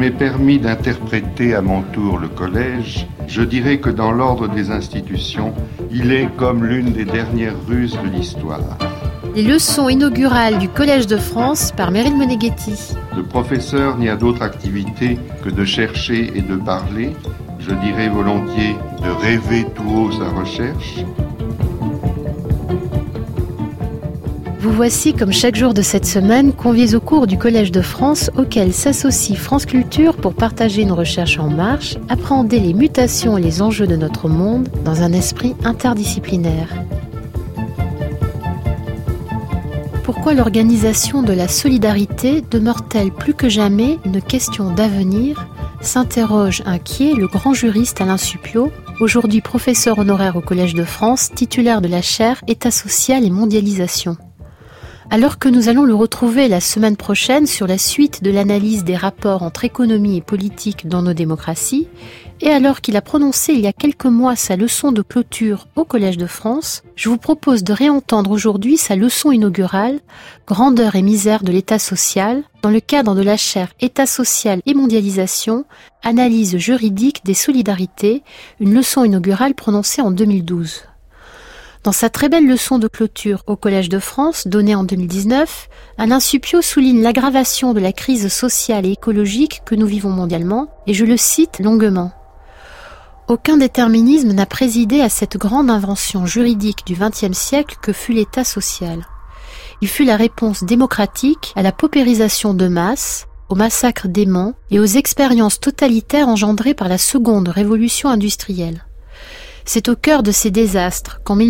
m'est permis d'interpréter à mon tour le collège, je dirais que dans l'ordre des institutions, il est comme l'une des dernières ruses de l'histoire. Les leçons inaugurales du Collège de France par Meryl Moneghetti. Le professeur n'y a d'autre activité que de chercher et de parler, je dirais volontiers de rêver tout haut sa recherche. Vous voici, comme chaque jour de cette semaine, conviés au cours du Collège de France, auquel s'associe France Culture pour partager une recherche en marche, appréhender les mutations et les enjeux de notre monde dans un esprit interdisciplinaire. Pourquoi l'organisation de la solidarité demeure-t-elle plus que jamais une question d'avenir ? S'interroge inquiet le grand juriste Alain Supiot, aujourd'hui professeur honoraire au Collège de France, titulaire de la chaire État social et mondialisation. Alors que nous allons le retrouver la semaine prochaine sur la suite de l'analyse des rapports entre économie et politique dans nos démocraties, et alors qu'il a prononcé il y a quelques mois sa leçon de clôture au Collège de France, je vous propose de réentendre aujourd'hui sa leçon inaugurale « Grandeur et misère de l'État social » dans le cadre de la chaire État social et mondialisation, analyse juridique des solidarités, une leçon inaugurale prononcée en 2012. Dans sa très belle leçon de clôture au Collège de France, donnée en 2019, Alain Supiot souligne l'aggravation de la crise sociale et écologique que nous vivons mondialement, et je le cite longuement. Aucun déterminisme n'a présidé à cette grande invention juridique du XXe siècle que fut l'État social. Il fut la réponse démocratique à la paupérisation de masse, au massacre dément et aux expériences totalitaires engendrées par la seconde révolution industrielle. C'est au cœur de ces désastres qu'en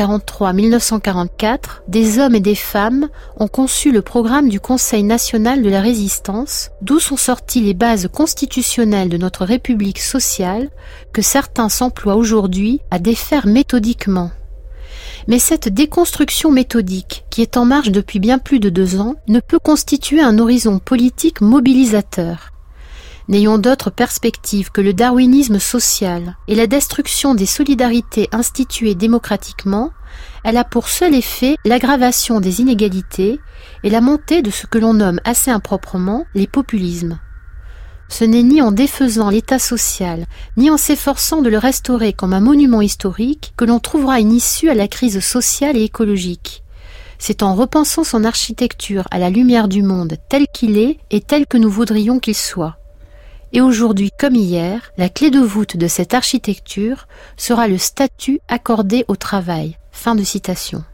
1943-1944, des hommes et des femmes ont conçu le programme du Conseil national de la résistance, d'où sont sorties les bases constitutionnelles de notre République sociale, que certains s'emploient aujourd'hui à défaire méthodiquement. Mais cette déconstruction méthodique, qui est en marche depuis bien plus de 2 ans, ne peut constituer un horizon politique mobilisateur. N'ayons d'autre perspective que le darwinisme social et la destruction des solidarités instituées démocratiquement, elle a pour seul effet l'aggravation des inégalités et la montée de ce que l'on nomme assez improprement les populismes. Ce n'est ni en défaisant l'État social, ni en s'efforçant de le restaurer comme un monument historique que l'on trouvera une issue à la crise sociale et écologique. C'est en repensant son architecture à la lumière du monde tel qu'il est et tel que nous voudrions qu'il soit. Et aujourd'hui comme hier, la clé de voûte de cette architecture sera le statut accordé au travail. Fin de citation.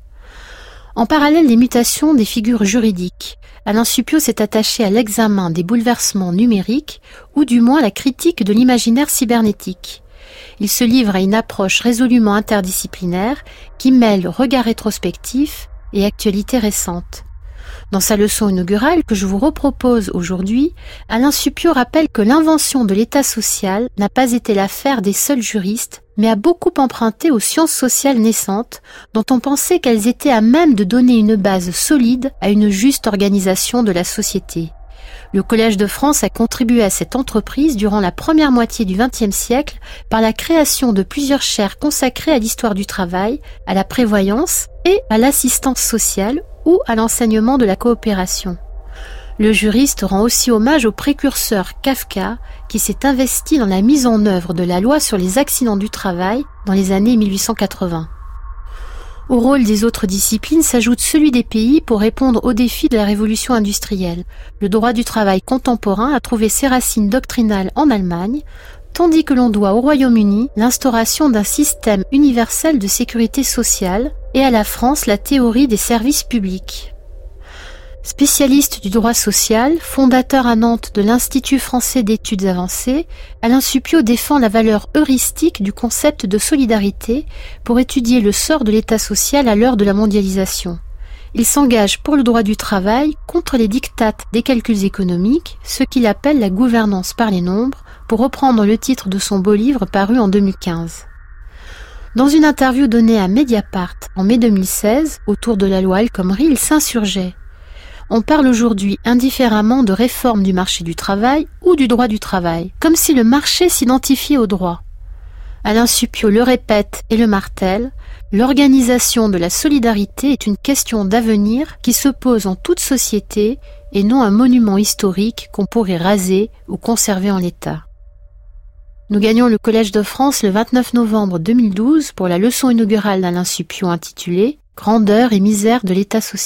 En parallèle des mutations des figures juridiques, Alain Supiot s'est attaché à l'examen des bouleversements numériques ou du moins à la critique de l'imaginaire cybernétique. Il se livre à une approche résolument interdisciplinaire qui mêle regard rétrospectif et actualité récente. Dans sa leçon inaugurale que je vous repropose aujourd'hui, Alain Supiot rappelle que l'invention de l'État social n'a pas été l'affaire des seuls juristes, mais a beaucoup emprunté aux sciences sociales naissantes, dont on pensait qu'elles étaient à même de donner une base solide à une juste organisation de la société. Le Collège de France a contribué à cette entreprise durant la première moitié du XXe siècle par la création de plusieurs chaires consacrées à l'histoire du travail, à la prévoyance et à l'assistance sociale ou à l'enseignement de la coopération. Le juriste rend aussi hommage au précurseur Kafka qui s'est investi dans la mise en œuvre de la loi sur les accidents du travail dans les années 1880. Au rôle des autres disciplines s'ajoute celui des pays pour répondre aux défis de la révolution industrielle. Le droit du travail contemporain a trouvé ses racines doctrinales en Allemagne, tandis que l'on doit au Royaume-Uni l'instauration d'un système universel de sécurité sociale et à la France la théorie des services publics. Spécialiste du droit social, fondateur à Nantes de l'Institut français d'études avancées, Alain Supiot défend la valeur heuristique du concept de solidarité pour étudier le sort de l'État social à l'heure de la mondialisation. Il s'engage pour le droit du travail contre les diktats des calculs économiques, ce qu'il appelle la gouvernance par les nombres, pour reprendre le titre de son beau livre paru en 2015. Dans une interview donnée à Mediapart en mai 2016, autour de la loi El Khomri, il s'insurgeait. On parle aujourd'hui indifféremment de réforme du marché du travail ou du droit du travail, comme si le marché s'identifiait au droit. Alain Supiot le répète et le martèle, l'organisation de la solidarité est une question d'avenir qui se pose en toute société et non un monument historique qu'on pourrait raser ou conserver en l'état. Nous gagnons le Collège de France le 29 novembre 2012 pour la leçon inaugurale d'Alain Supiot intitulée « Grandeur et misère de l'État social ».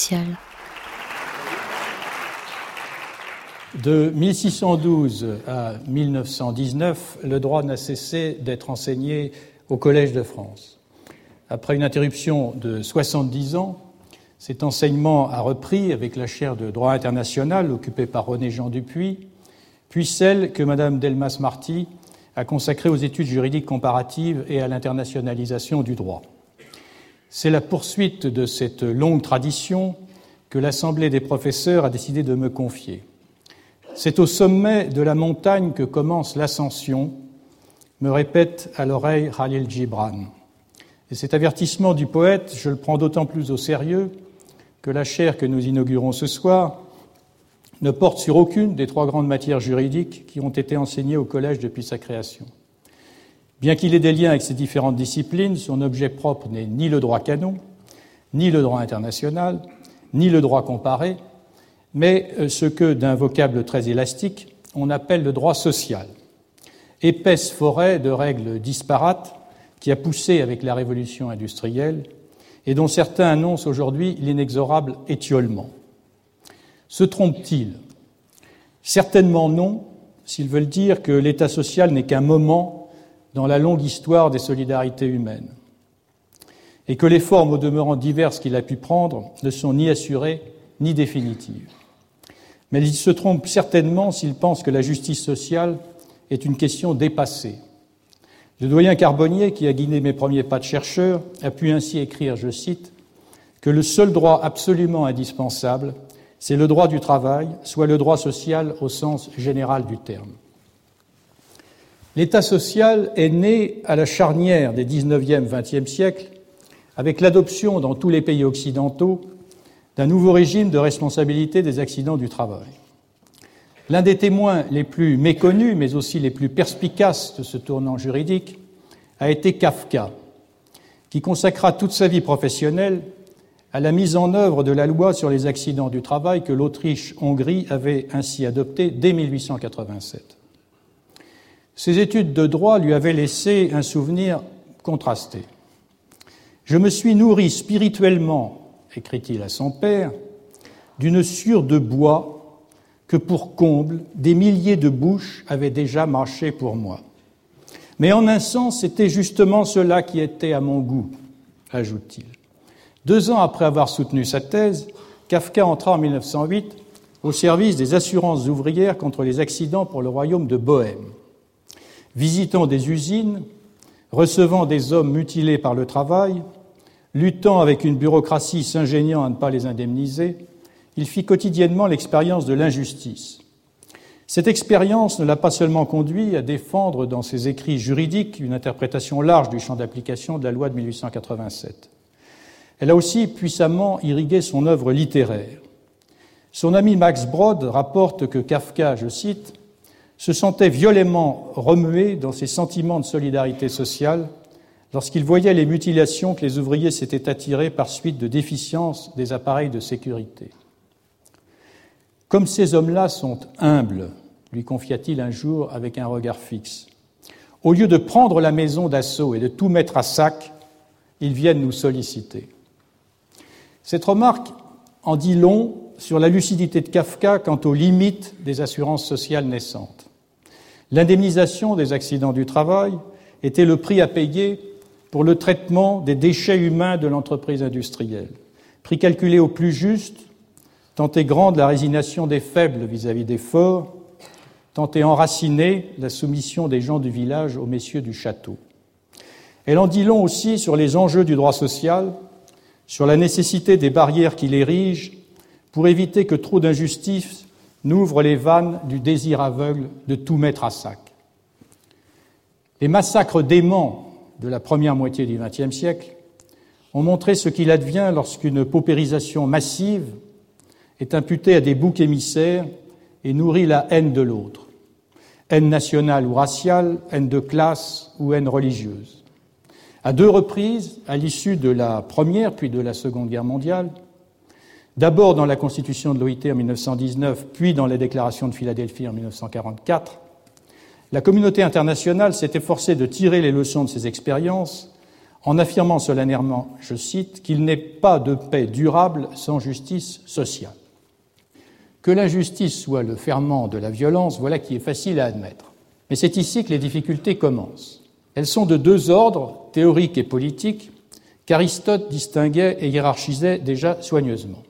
De 1612 à 1919, le droit n'a cessé d'être enseigné au Collège de France. Après une interruption de 70 ans, cet enseignement a repris avec la chaire de droit international occupée par René-Jean Dupuy, puis celle que Mme Delmas-Marty a consacrée aux études juridiques comparatives et à l'internationalisation du droit. C'est la poursuite de cette longue tradition que l'Assemblée des professeurs a décidé de me confier. C'est au sommet de la montagne que commence l'ascension, me répète à l'oreille Khalil Gibran. Et cet avertissement du poète, je le prends d'autant plus au sérieux que la chaire que nous inaugurons ce soir ne porte sur aucune des 3 grandes matières juridiques qui ont été enseignées au collège depuis sa création. Bien qu'il ait des liens avec ces différentes disciplines, son objet propre n'est ni le droit canon, ni le droit international, ni le droit comparé, mais ce que, d'un vocable très élastique, on appelle le droit social. Épaisse forêt de règles disparates qui a poussé avec la révolution industrielle et dont certains annoncent aujourd'hui l'inexorable étiolement. Se trompent-ils ? Certainement non, s'ils veulent dire que l'État social n'est qu'un moment dans la longue histoire des solidarités humaines et que les formes au demeurant diverses qu'il a pu prendre ne sont ni assurées ni définitives. Mais ils se trompent certainement s'ils pensent que la justice sociale est une question dépassée. Le doyen Carbonnier, qui a guidé mes premiers pas de chercheur, a pu ainsi écrire, je cite, que le seul droit absolument indispensable, c'est le droit du travail, soit le droit social au sens général du terme. L'État social est né à la charnière des 19e, 20e siècles avec l'adoption dans tous les pays occidentaux d'un nouveau régime de responsabilité des accidents du travail. L'un des témoins les plus méconnus, mais aussi les plus perspicaces de ce tournant juridique, a été Kafka, qui consacra toute sa vie professionnelle à la mise en œuvre de la loi sur les accidents du travail que l'Autriche-Hongrie avait ainsi adoptée dès 1887. Ses études de droit lui avaient laissé un souvenir contrasté. « Je me suis nourri spirituellement, écrit-il à son père, d'une sciure de bois que pour comble, des milliers de bouches avaient déjà marché pour moi. Mais en un sens, c'était justement cela qui était à mon goût, ajoute-t-il. 2 ans après avoir soutenu sa thèse, Kafka entra en 1908 au service des assurances ouvrières contre les accidents pour le royaume de Bohême. Visitant des usines, recevant des hommes mutilés par le travail, luttant avec une bureaucratie s'ingéniant à ne pas les indemniser, il fit quotidiennement l'expérience de l'injustice. Cette expérience ne l'a pas seulement conduit à défendre dans ses écrits juridiques une interprétation large du champ d'application de la loi de 1887. Elle a aussi puissamment irrigué son œuvre littéraire. Son ami Max Brod rapporte que Kafka, je cite, se sentait violemment remué dans ses sentiments de solidarité sociale lorsqu'il voyait les mutilations que les ouvriers s'étaient attirés par suite de déficiences des appareils de sécurité. « Comme ces hommes-là sont humbles, lui confia-t-il un jour avec un regard fixe. Au lieu de prendre la maison d'assaut et de tout mettre à sac, ils viennent nous solliciter. » Cette remarque en dit long sur la lucidité de Kafka quant aux limites des assurances sociales naissantes. L'indemnisation des accidents du travail était le prix à payer pour le traitement des déchets humains de l'entreprise industrielle. Prix calculé au plus juste, tant est grande la résignation des faibles vis-à-vis des forts, tant est enracinée la soumission des gens du village aux messieurs du château. Elle en dit long aussi sur les enjeux du droit social, sur la nécessité des barrières qu'il érige pour éviter que trop d'injustices n'ouvrent les vannes du désir aveugle de tout mettre à sac. Les massacres déments de la première moitié du XXe siècle ont montré ce qu'il advient lorsqu'une paupérisation massive est imputée à des boucs émissaires et nourrit la haine de l'autre. Haine nationale ou raciale, haine de classe ou haine religieuse. À 2 reprises, à l'issue de la Première puis de la Seconde Guerre mondiale, D'abord dans la Constitution de l'OIT en 1919, puis dans la Déclaration de Philadelphie en 1944, la communauté internationale s'est efforcée de tirer les leçons de ces expériences en affirmant solennellement, je cite, qu'il n'est pas de paix durable sans justice sociale. Que l'injustice soit le ferment de la violence, voilà qui est facile à admettre. Mais c'est ici que les difficultés commencent. Elles sont de deux ordres, théoriques et politiques, qu'Aristote distinguait et hiérarchisait déjà soigneusement.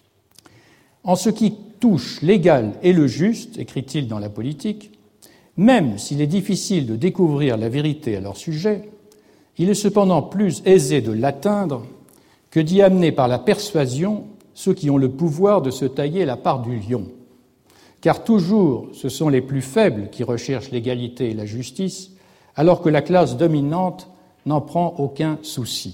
En ce qui touche l'égal et le juste, écrit-il dans la politique, même s'il est difficile de découvrir la vérité à leur sujet, il est cependant plus aisé de l'atteindre que d'y amener par la persuasion ceux qui ont le pouvoir de se tailler la part du lion. Car toujours ce sont les plus faibles qui recherchent l'égalité et la justice, alors que la classe dominante n'en prend aucun souci.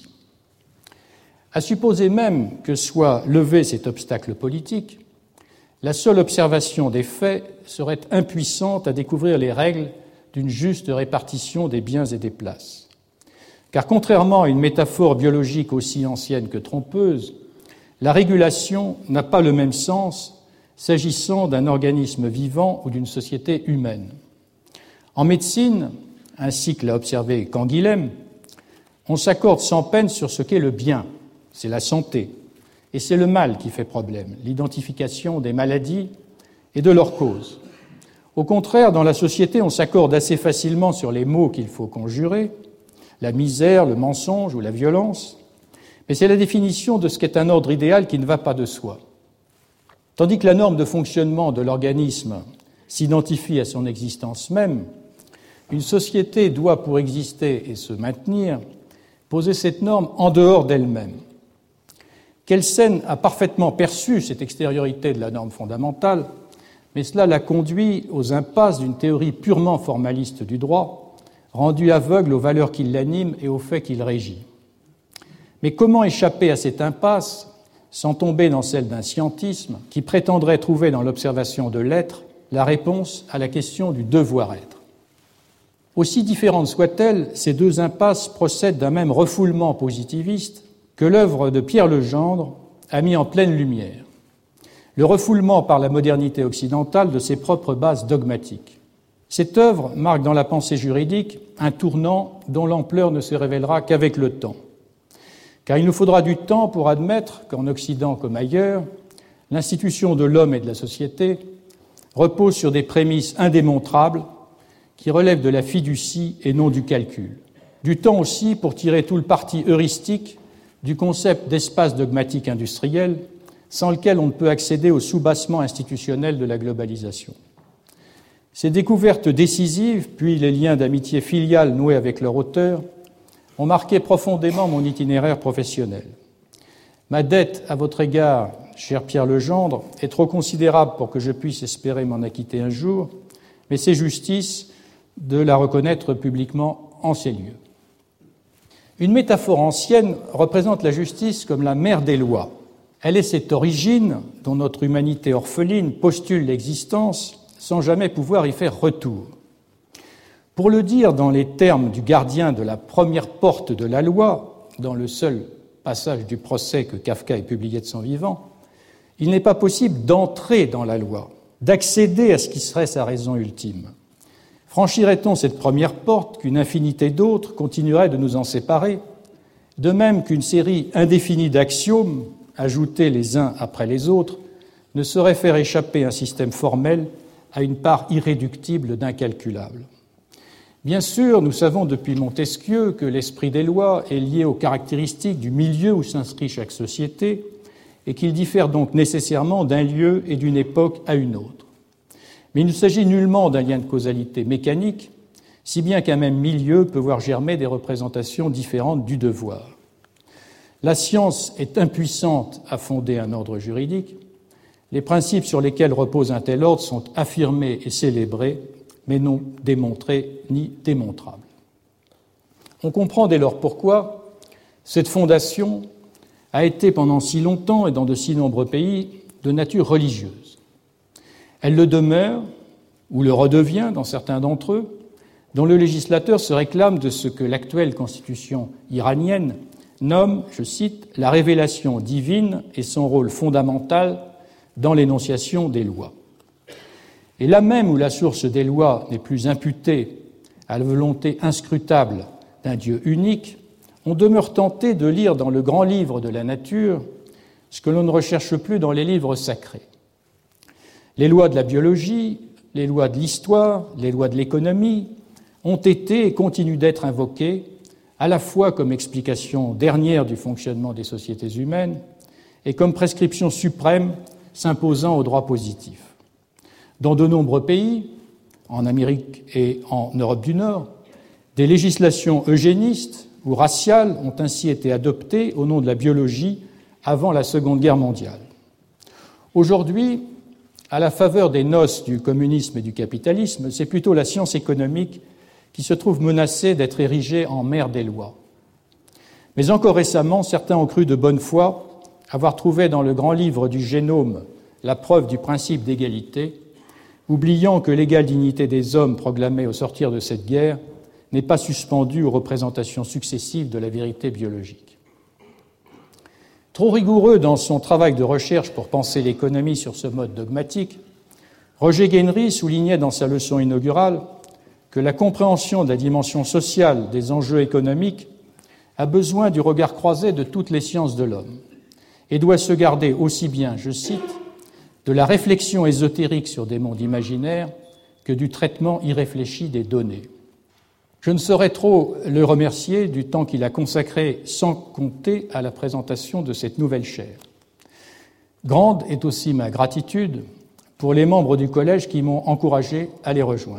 À supposer même que soit levé cet obstacle politique, la seule observation des faits serait impuissante à découvrir les règles d'une juste répartition des biens et des places. Car contrairement à une métaphore biologique aussi ancienne que trompeuse, la régulation n'a pas le même sens s'agissant d'un organisme vivant ou d'une société humaine. En médecine, ainsi que l'a observé Canguilhem, on s'accorde sans peine sur ce qu'est le bien, c'est la santé, et c'est le mal qui fait problème, l'identification des maladies et de leurs causes. Au contraire, dans la société, on s'accorde assez facilement sur les maux qu'il faut conjurer, la misère, le mensonge ou la violence, mais c'est la définition de ce qu'est un ordre idéal qui ne va pas de soi. Tandis que la norme de fonctionnement de l'organisme s'identifie à son existence même, une société doit, pour exister et se maintenir, poser cette norme en dehors d'elle-même. Kelsen a parfaitement perçu cette extériorité de la norme fondamentale, mais cela l'a conduit aux impasses d'une théorie purement formaliste du droit, rendue aveugle aux valeurs qui l'animent et aux faits qu'il régit. Mais comment échapper à cette impasse sans tomber dans celle d'un scientisme qui prétendrait trouver dans l'observation de l'être la réponse à la question du devoir-être? Aussi différentes soient-elles, ces deux impasses procèdent d'un même refoulement positiviste que l'œuvre de Pierre Legendre a mis en pleine lumière. Le refoulement par la modernité occidentale de ses propres bases dogmatiques. Cette œuvre marque dans la pensée juridique un tournant dont l'ampleur ne se révélera qu'avec le temps. Car il nous faudra du temps pour admettre qu'en Occident comme ailleurs, l'institution de l'homme et de la société repose sur des prémices indémontrables qui relèvent de la fiducie et non du calcul. Du temps aussi pour tirer tout le parti heuristique du concept d'espace dogmatique industriel sans lequel on ne peut accéder au soubassement institutionnel de la globalisation. Ces découvertes décisives, puis les liens d'amitié filiale noués avec leur auteur, ont marqué profondément mon itinéraire professionnel. Ma dette à votre égard, cher Pierre Legendre, est trop considérable pour que je puisse espérer m'en acquitter un jour, mais c'est justice de la reconnaître publiquement en ces lieux. Une métaphore ancienne représente la justice comme la mère des lois. Elle est cette origine dont notre humanité orpheline postule l'existence sans jamais pouvoir y faire retour. Pour le dire dans les termes du gardien de la première porte de la loi, dans le seul passage du procès que Kafka ait publié de son vivant, il n'est pas possible d'entrer dans la loi, d'accéder à ce qui serait sa raison ultime. Franchirait-on cette première porte qu'une infinité d'autres continuerait de nous en séparer, de même qu'une série indéfinie d'axiomes, ajoutés les uns après les autres, ne saurait faire échapper un système formel à une part irréductible d'incalculable. Bien sûr, nous savons depuis Montesquieu que l'esprit des lois est lié aux caractéristiques du milieu où s'inscrit chaque société et qu'il diffère donc nécessairement d'un lieu et d'une époque à une autre. Mais il ne s'agit nullement d'un lien de causalité mécanique, si bien qu'un même milieu peut voir germer des représentations différentes du devoir. La science est impuissante à fonder un ordre juridique. Les principes sur lesquels repose un tel ordre sont affirmés et célébrés, mais non démontrés ni démontrables. On comprend dès lors pourquoi cette fondation a été pendant si longtemps et dans de si nombreux pays de nature religieuse. Elle le demeure, ou le redevient dans certains d'entre eux, dont le législateur se réclame de ce que l'actuelle constitution iranienne nomme, je cite, « la révélation divine et son rôle fondamental dans l'énonciation des lois ». Et là même où la source des lois n'est plus imputée à la volonté inscrutable d'un Dieu unique, on demeure tenté de lire dans le grand livre de la nature ce que l'on ne recherche plus dans les livres sacrés. Les lois de la biologie, les lois de l'histoire, les lois de l'économie ont été et continuent d'être invoquées à la fois comme explication dernière du fonctionnement des sociétés humaines et comme prescription suprême s'imposant au droit positif. Dans de nombreux pays, en Amérique et en Europe du Nord, des législations eugénistes ou raciales ont ainsi été adoptées au nom de la biologie avant la Seconde Guerre mondiale. Aujourd'hui, à la faveur des noces du communisme et du capitalisme, c'est plutôt la science économique qui se trouve menacée d'être érigée en mère des lois. Mais encore récemment, certains ont cru de bonne foi avoir trouvé dans le grand livre du génome la preuve du principe d'égalité, oubliant que l'égale dignité des hommes proclamée au sortir de cette guerre n'est pas suspendue aux représentations successives de la vérité biologique. Trop rigoureux dans son travail de recherche pour penser l'économie sur ce mode dogmatique, Roger Guenry soulignait dans sa leçon inaugurale que la compréhension de la dimension sociale des enjeux économiques a besoin du regard croisé de toutes les sciences de l'homme et doit se garder aussi bien, je cite, de la réflexion ésotérique sur des mondes imaginaires que du traitement irréfléchi des données. Je ne saurais trop le remercier du temps qu'il a consacré sans compter à la présentation de cette nouvelle chaire. Grande est aussi ma gratitude pour les membres du collège qui m'ont encouragé à les rejoindre.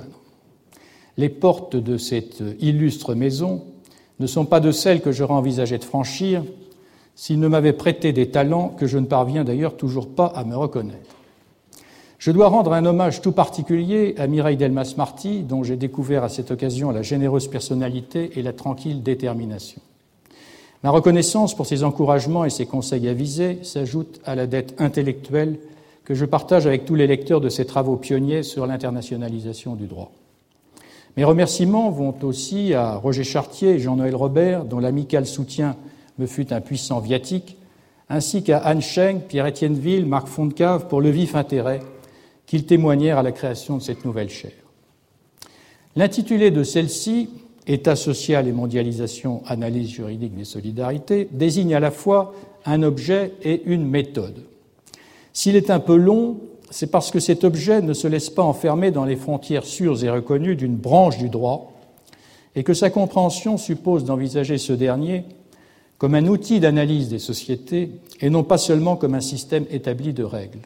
Les portes de cette illustre maison ne sont pas de celles que j'aurais envisagé de franchir s'ils ne m'avaient prêté des talents que je ne parviens d'ailleurs toujours pas à me reconnaître. Je dois rendre un hommage tout particulier à Mireille Delmas-Marty, dont j'ai découvert à cette occasion la généreuse personnalité et la tranquille détermination. Ma reconnaissance pour ses encouragements et ses conseils avisés s'ajoute à la dette intellectuelle que je partage avec tous les lecteurs de ces travaux pionniers sur l'internationalisation du droit. Mes remerciements vont aussi à Roger Chartier et Jean-Noël Robert, dont l'amical soutien me fut un puissant viatique, ainsi qu'à Anne Schenck, Pierre-Étienne Ville, Marc Fontcave pour le vif intérêt qu'ils témoignèrent à la création de cette nouvelle chaire. L'intitulé de celle-ci, État social et mondialisation, analyse juridique des solidarités, désigne à la fois un objet et une méthode. S'il est un peu long, c'est parce que cet objet ne se laisse pas enfermer dans les frontières sûres et reconnues d'une branche du droit et que sa compréhension suppose d'envisager ce dernier comme un outil d'analyse des sociétés et non pas seulement comme un système établi de règles.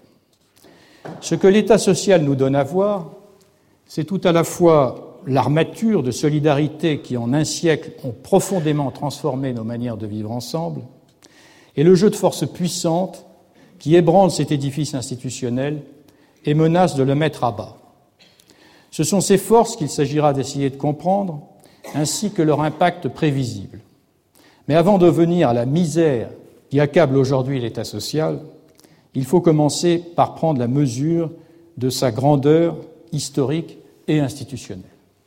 Ce que l'État social nous donne à voir, c'est tout à la fois l'armature de solidarité qui, en un siècle, ont profondément transformé nos manières de vivre ensemble et le jeu de forces puissantes qui ébranle cet édifice institutionnel et menace de le mettre à bas. Ce sont ces forces qu'il s'agira d'essayer de comprendre, ainsi que leur impact prévisible. Mais avant de venir à la misère qui accable aujourd'hui l'État social, il faut commencer par prendre la mesure de sa grandeur historique et institutionnelle.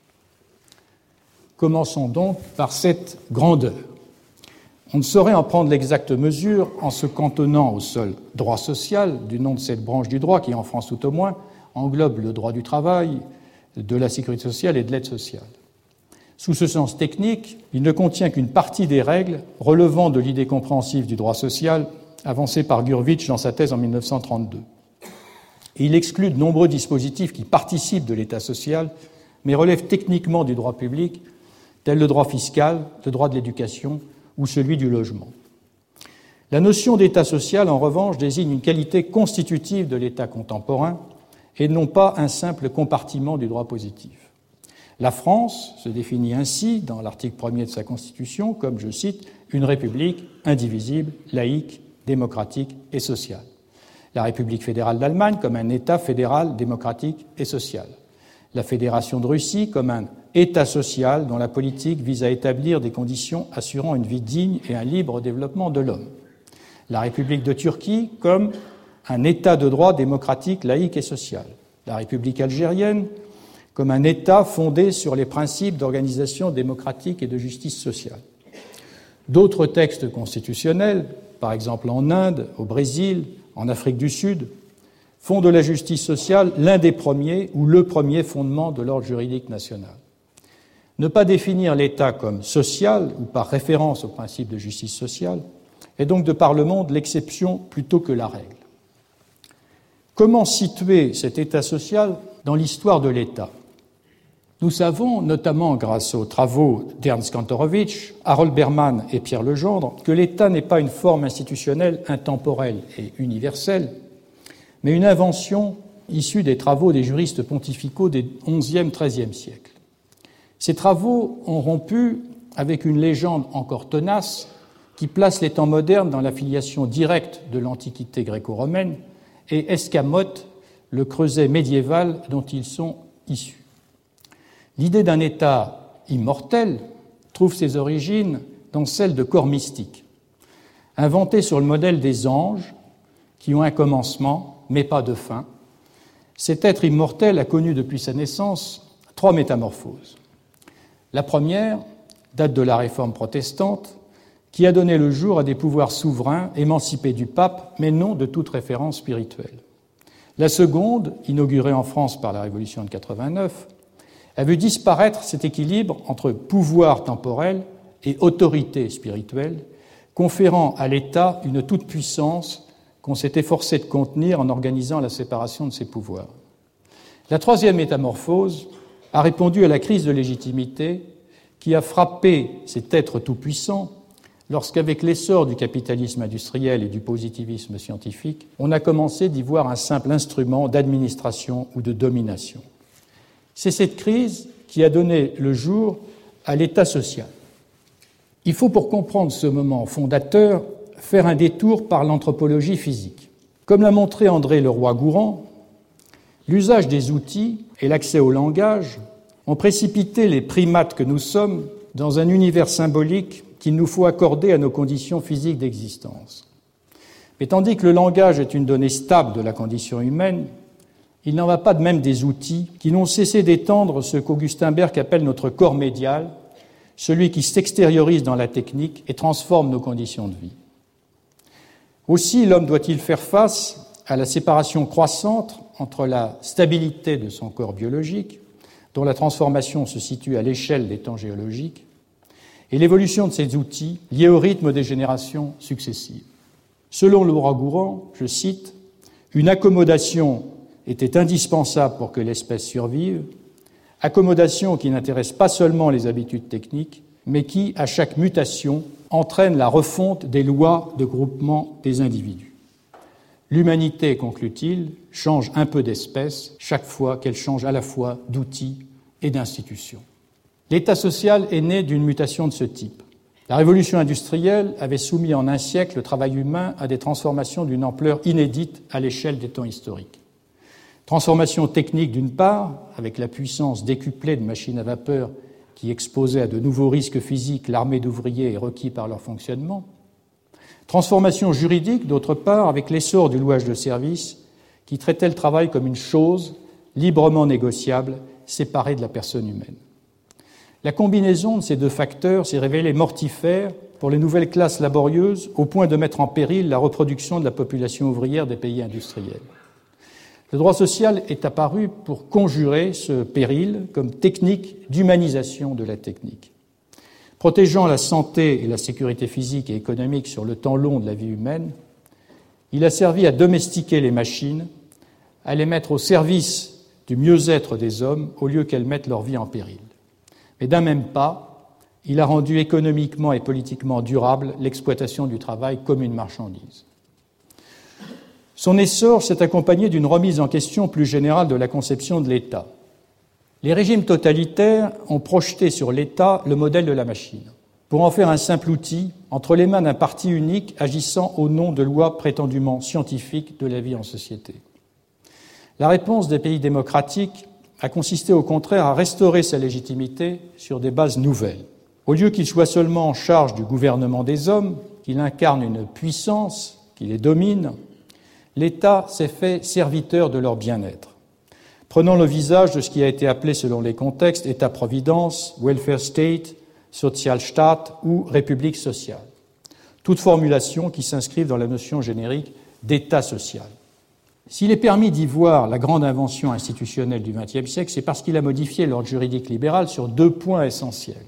Commençons donc par cette grandeur. On ne saurait en prendre l'exacte mesure en se cantonnant au seul droit social, du nom de cette branche du droit qui, en France tout au moins, englobe le droit du travail, de la sécurité sociale et de l'aide sociale. Sous ce sens technique, il ne contient qu'une partie des règles relevant de l'idée compréhensive du droit social avancée par Gurvitch dans sa thèse en 1932. Et il exclut de nombreux dispositifs qui participent de l'État social, mais relèvent techniquement du droit public, tels le droit fiscal, le droit de l'éducation ou celui du logement. La notion d'État social, en revanche, désigne une qualité constitutive de l'État contemporain et non pas un simple compartiment du droit positif. La France se définit ainsi, dans l'article 1er de sa Constitution, comme, je cite, une république indivisible, laïque, démocratique et sociale. La République fédérale d'Allemagne comme un État fédéral, démocratique et social. La Fédération de Russie comme un État social dont la politique vise à établir des conditions assurant une vie digne et un libre développement de l'homme. La République de Turquie comme un État de droit démocratique, laïque et social. La République algérienne comme un État fondé sur les principes d'organisation démocratique et de justice sociale. D'autres textes constitutionnels, par exemple en Inde, au Brésil, en Afrique du Sud, font de la justice sociale l'un des premiers ou le premier fondement de l'ordre juridique national. Ne pas définir l'État comme social ou par référence au principe de justice sociale est donc de par le monde l'exception plutôt que la règle. Comment situer cet État social dans l'histoire de l'État ? Nous savons, notamment grâce aux travaux d'Ernst Kantorowicz, Harold Berman et Pierre Legendre, que l'État n'est pas une forme institutionnelle intemporelle et universelle, mais une invention issue des travaux des juristes pontificaux des XIe, XIIIe siècles. Ces travaux ont rompu avec une légende encore tenace qui place les temps modernes dans la filiation directe de l'Antiquité gréco-romaine et escamote le creuset médiéval dont ils sont issus. L'idée d'un État immortel trouve ses origines dans celle de corps mystiques, inventés sur le modèle des anges qui ont un commencement mais pas de fin. Cet être immortel a connu depuis sa naissance 3 métamorphoses. La première date de la Réforme protestante qui a donné le jour à des pouvoirs souverains émancipés du pape mais non de toute référence spirituelle. La seconde, inaugurée en France par la Révolution de 89, a vu disparaître cet équilibre entre pouvoir temporel et autorité spirituelle, conférant à l'État une toute-puissance qu'on s'est efforcé de contenir en organisant la séparation de ses pouvoirs. La troisième métamorphose a répondu à la crise de légitimité qui a frappé cet être tout-puissant lorsqu'avec l'essor du capitalisme industriel et du positivisme scientifique, on a commencé d'y voir un simple instrument d'administration ou de domination. C'est cette crise qui a donné le jour à l'État social. Il faut, pour comprendre ce moment fondateur, faire un détour par l'anthropologie physique. Comme l'a montré André Leroi-Gourhan, l'usage des outils et l'accès au langage ont précipité les primates que nous sommes dans un univers symbolique qu'il nous faut accorder à nos conditions physiques d'existence. Mais tandis que le langage est une donnée stable de la condition humaine, il n'en va pas de même des outils qui n'ont cessé d'étendre ce qu'Augustin Berg appelle notre corps médial, celui qui s'extériorise dans la technique et transforme nos conditions de vie. Aussi, l'homme doit-il faire face à la séparation croissante entre la stabilité de son corps biologique, dont la transformation se situe à l'échelle des temps géologiques, et l'évolution de ces outils liés au rythme des générations successives. Selon Leroi-Gourhan, je cite, « Une accommodation était indispensable pour que l'espèce survive, accommodation qui n'intéresse pas seulement les habitudes techniques, mais qui, à chaque mutation, entraîne la refonte des lois de groupement des individus. L'humanité, conclut-il, change un peu d'espèce chaque fois qu'elle change à la fois d'outils et d'institutions. » L'État social est né d'une mutation de ce type. La révolution industrielle avait soumis en un siècle le travail humain à des transformations d'une ampleur inédite à l'échelle des temps historiques. Transformation technique d'une part, avec la puissance décuplée de machines à vapeur qui exposait à de nouveaux risques physiques l'armée d'ouvriers requis par leur fonctionnement. Transformation juridique d'autre part, avec l'essor du louage de services qui traitait le travail comme une chose librement négociable, séparée de la personne humaine. La combinaison de ces deux facteurs s'est révélée mortifère pour les nouvelles classes laborieuses au point de mettre en péril la reproduction de la population ouvrière des pays industriels. Le droit social est apparu pour conjurer ce péril comme technique d'humanisation de la technique. Protégeant la santé et la sécurité physique et économique sur le temps long de la vie humaine, il a servi à domestiquer les machines, à les mettre au service du mieux-être des hommes au lieu qu'elles mettent leur vie en péril. Mais d'un même pas, il a rendu économiquement et politiquement durable l'exploitation du travail comme une marchandise. Son essor s'est accompagné d'une remise en question plus générale de la conception de l'État. Les régimes totalitaires ont projeté sur l'État le modèle de la machine, pour en faire un simple outil entre les mains d'un parti unique agissant au nom de lois prétendument scientifiques de la vie en société. La réponse des pays démocratiques a consisté au contraire à restaurer sa légitimité sur des bases nouvelles. Au lieu qu'il soit seulement en charge du gouvernement des hommes, qu'il incarne une puissance qui les domine, l'État s'est fait serviteur de leur bien-être. Prenant le visage de ce qui a été appelé selon les contextes État-providence, welfare state, Sozialstaat ou République sociale. Toutes formulations qui s'inscrivent dans la notion générique d'État social. S'il est permis d'y voir la grande invention institutionnelle du XXe siècle, c'est parce qu'il a modifié l'ordre juridique libéral sur 2 points essentiels.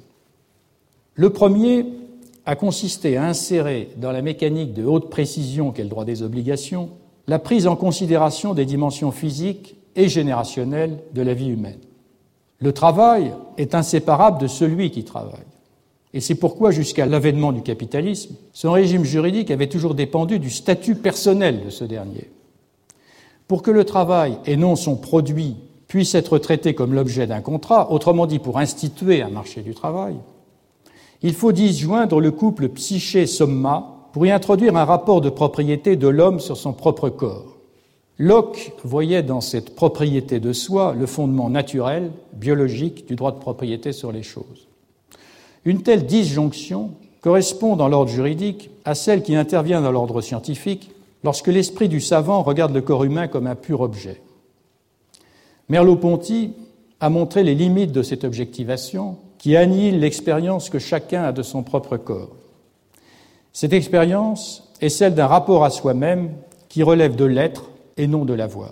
Le premier a consisté à insérer dans la mécanique de haute précision qu'est le droit des obligations la prise en considération des dimensions physiques et générationnelles de la vie humaine. Le travail est inséparable de celui qui travaille. Et c'est pourquoi, jusqu'à l'avènement du capitalisme, son régime juridique avait toujours dépendu du statut personnel de ce dernier. Pour que le travail, et non son produit, puisse être traité comme l'objet d'un contrat, autrement dit pour instituer un marché du travail, il faut disjoindre le couple psyché-somma pour y introduire un rapport de propriété de l'homme sur son propre corps. Locke voyait dans cette propriété de soi le fondement naturel, biologique, du droit de propriété sur les choses. Une telle disjonction correspond dans l'ordre juridique à celle qui intervient dans l'ordre scientifique lorsque l'esprit du savant regarde le corps humain comme un pur objet. Merleau-Ponty a montré les limites de cette objectivation qui annihile l'expérience que chacun a de son propre corps. Cette expérience est celle d'un rapport à soi-même qui relève de l'être et non de l'avoir.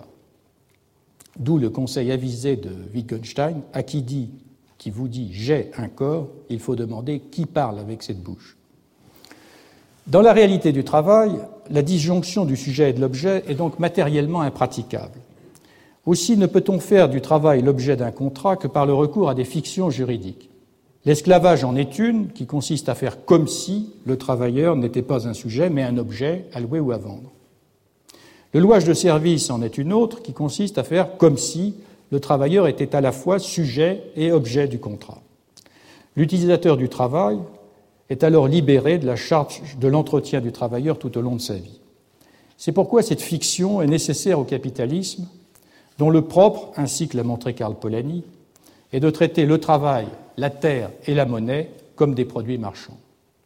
D'où le conseil avisé de Wittgenstein, à qui vous dit « j'ai un corps », il faut demander qui parle avec cette bouche. Dans la réalité du travail, la disjonction du sujet et de l'objet est donc matériellement impraticable. Aussi ne peut-on faire du travail l'objet d'un contrat que par le recours à des fictions juridiques. L'esclavage en est une qui consiste à faire comme si le travailleur n'était pas un sujet mais un objet à louer ou à vendre. Le louage de service en est une autre qui consiste à faire comme si le travailleur était à la fois sujet et objet du contrat. L'utilisateur du travail est alors libéré de la charge de l'entretien du travailleur tout au long de sa vie. C'est pourquoi cette fiction est nécessaire au capitalisme, dont le propre, ainsi que l'a montré Karl Polanyi, est de traiter le travail, la terre et la monnaie comme des produits marchands.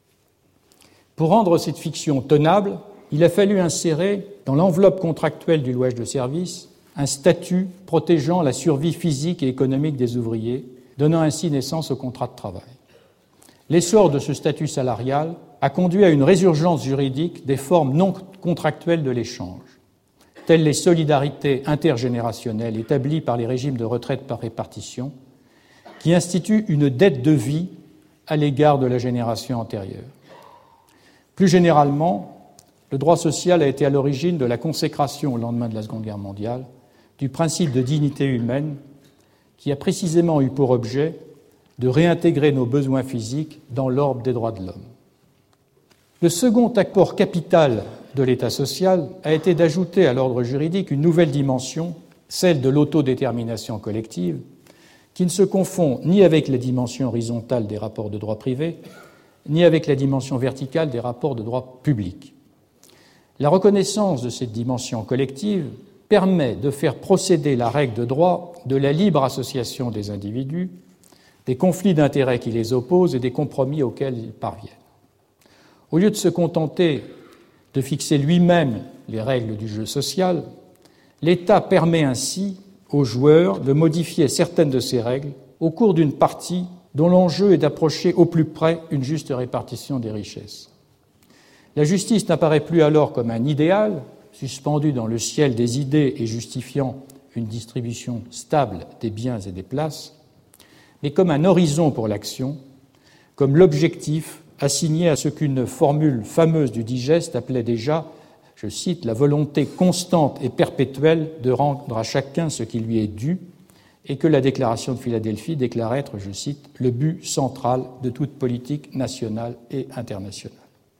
Pour rendre cette fiction tenable, il a fallu insérer dans l'enveloppe contractuelle du louage de service un statut protégeant la survie physique et économique des ouvriers, donnant ainsi naissance au contrat de travail. L'essor de ce statut salarial a conduit à une résurgence juridique des formes non contractuelles de l'échange, telles les solidarités intergénérationnelles établies par les régimes de retraite par répartition, qui instituent une dette de vie à l'égard de la génération antérieure. Plus généralement, le droit social a été à l'origine de la consécration, au lendemain de la Seconde Guerre mondiale, du principe de dignité humaine qui a précisément eu pour objet de réintégrer nos besoins physiques dans l'ordre des droits de l'homme. Le second apport capital de l'État social a été d'ajouter à l'ordre juridique une nouvelle dimension, celle de l'autodétermination collective, qui ne se confond ni avec la dimension horizontale des rapports de droit privé, ni avec la dimension verticale des rapports de droit public. La reconnaissance de cette dimension collective permet de faire procéder la règle de droit de la libre association des individus, des conflits d'intérêts qui les opposent et des compromis auxquels ils parviennent. Au lieu de se contenter de fixer lui-même les règles du jeu social, l'État permet ainsi aux joueurs de modifier certaines de ces règles au cours d'une partie dont l'enjeu est d'approcher au plus près une juste répartition des richesses. La justice n'apparaît plus alors comme un idéal, suspendu dans le ciel des idées et justifiant une distribution stable des biens et des places, mais comme un horizon pour l'action, comme l'objectif assigné à ce qu'une formule fameuse du digeste appelait déjà, je cite, « la volonté constante et perpétuelle de rendre à chacun ce qui lui est dû », et que la déclaration de Philadelphie déclare être, je cite, « le but central de toute politique nationale et internationale ».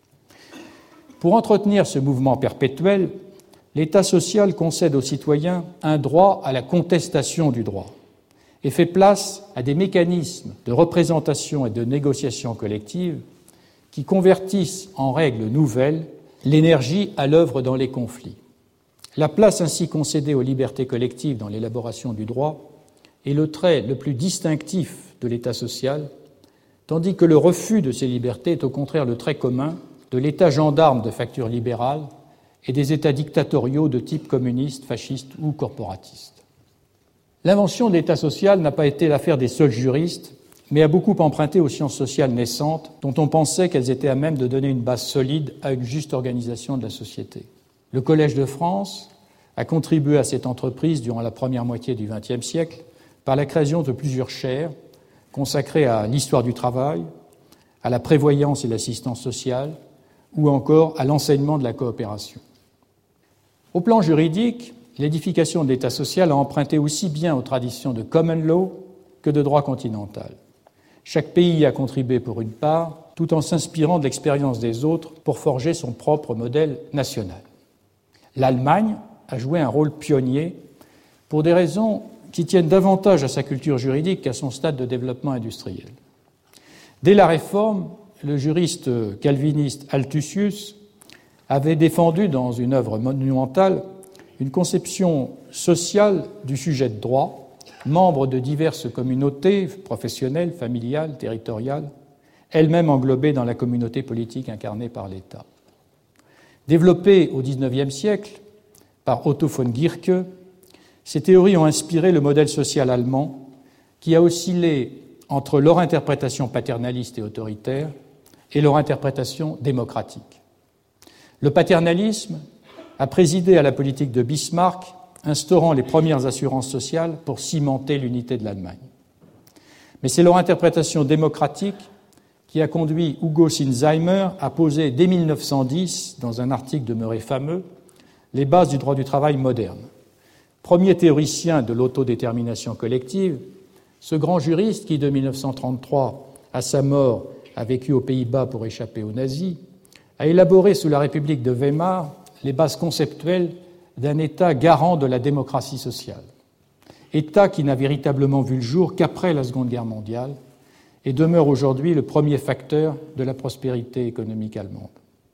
Pour entretenir ce mouvement perpétuel, l'État social concède aux citoyens un droit à la contestation du droit et fait place à des mécanismes de représentation et de négociation collective qui convertissent en règles nouvelles l'énergie à l'œuvre dans les conflits. La place ainsi concédée aux libertés collectives dans l'élaboration du droit est le trait le plus distinctif de l'État social, tandis que le refus de ces libertés est au contraire le trait commun de l'État gendarme de facture libérale et des États dictatoriaux de type communiste, fasciste ou corporatiste. L'invention de l'État social n'a pas été l'affaire des seuls juristes, mais a beaucoup emprunté aux sciences sociales naissantes, dont on pensait qu'elles étaient à même de donner une base solide à une juste organisation de la société. Le Collège de France a contribué à cette entreprise durant la première moitié du XXe siècle par la création de plusieurs chaires consacrées à l'histoire du travail, à la prévoyance et l'assistance sociale, ou encore à l'enseignement de la coopération. Au plan juridique, l'édification de l'État social a emprunté aussi bien aux traditions de common law que de droit continental. Chaque pays y a contribué pour une part, tout en s'inspirant de l'expérience des autres pour forger son propre modèle national. L'Allemagne a joué un rôle pionnier pour des raisons qui tiennent davantage à sa culture juridique qu'à son stade de développement industriel. Dès la Réforme, le juriste calviniste Althusius avait défendu dans une œuvre monumentale une conception sociale du sujet de droit, membre de diverses communautés professionnelles, familiales, territoriales, elles-mêmes englobées dans la communauté politique incarnée par l'État. Développées au XIXe siècle par Otto von Guercke, ces théories ont inspiré le modèle social allemand qui a oscillé entre leur interprétation paternaliste et autoritaire et leur interprétation démocratique. Le paternalisme a présidé à la politique de Bismarck, instaurant les premières assurances sociales pour cimenter l'unité de l'Allemagne. Mais c'est leur interprétation démocratique qui a conduit Hugo Sinsheimer à poser dès 1910, dans un article demeuré fameux, les bases du droit du travail moderne. Premier théoricien de l'autodétermination collective, ce grand juriste qui, de 1933 à sa mort, a vécu aux Pays-Bas pour échapper aux nazis, a élaboré sous la République de Weimar les bases conceptuelles d'un État garant de la démocratie sociale. État qui n'a véritablement vu le jour qu'après la Seconde Guerre mondiale et demeure aujourd'hui le premier facteur de la prospérité économique allemande.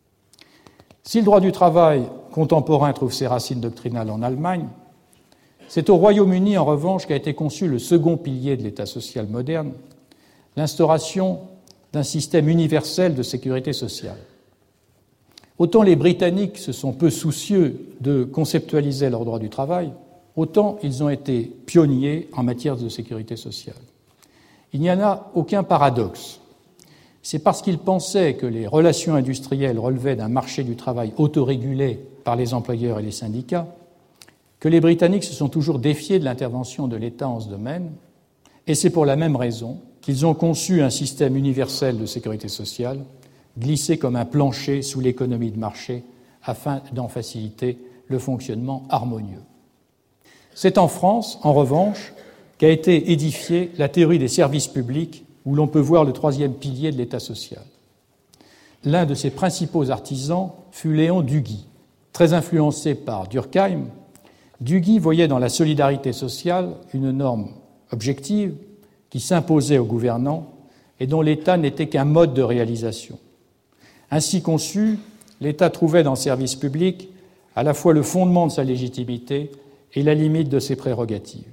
Si le droit du travail contemporain trouve ses racines doctrinales en Allemagne, c'est au Royaume-Uni, en revanche, qu'a été conçu le second pilier de l'État social moderne, l'instauration d'un système universel de sécurité sociale. Autant les Britanniques se sont peu soucieux de conceptualiser leur droit du travail, autant ils ont été pionniers en matière de sécurité sociale. Il n'y en a aucun paradoxe. C'est parce qu'ils pensaient que les relations industrielles relevaient d'un marché du travail autorégulé par les employeurs et les syndicats que les Britanniques se sont toujours défiés de l'intervention de l'État en ce domaine, et c'est pour la même raison qu'ils ont conçu un système universel de sécurité sociale glissé comme un plancher sous l'économie de marché afin d'en faciliter le fonctionnement harmonieux. C'est en France, en revanche, qu'a été édifiée la théorie des services publics, où l'on peut voir le troisième pilier de l'État social. L'un de ses principaux artisans fut Léon Duguy. Très influencé par Durkheim, Duguy voyait dans la solidarité sociale une norme objective qui s'imposait aux gouvernants et dont l'État n'était qu'un mode de réalisation. Ainsi conçu, l'État trouvait dans le service public à la fois le fondement de sa légitimité et la limite de ses prérogatives.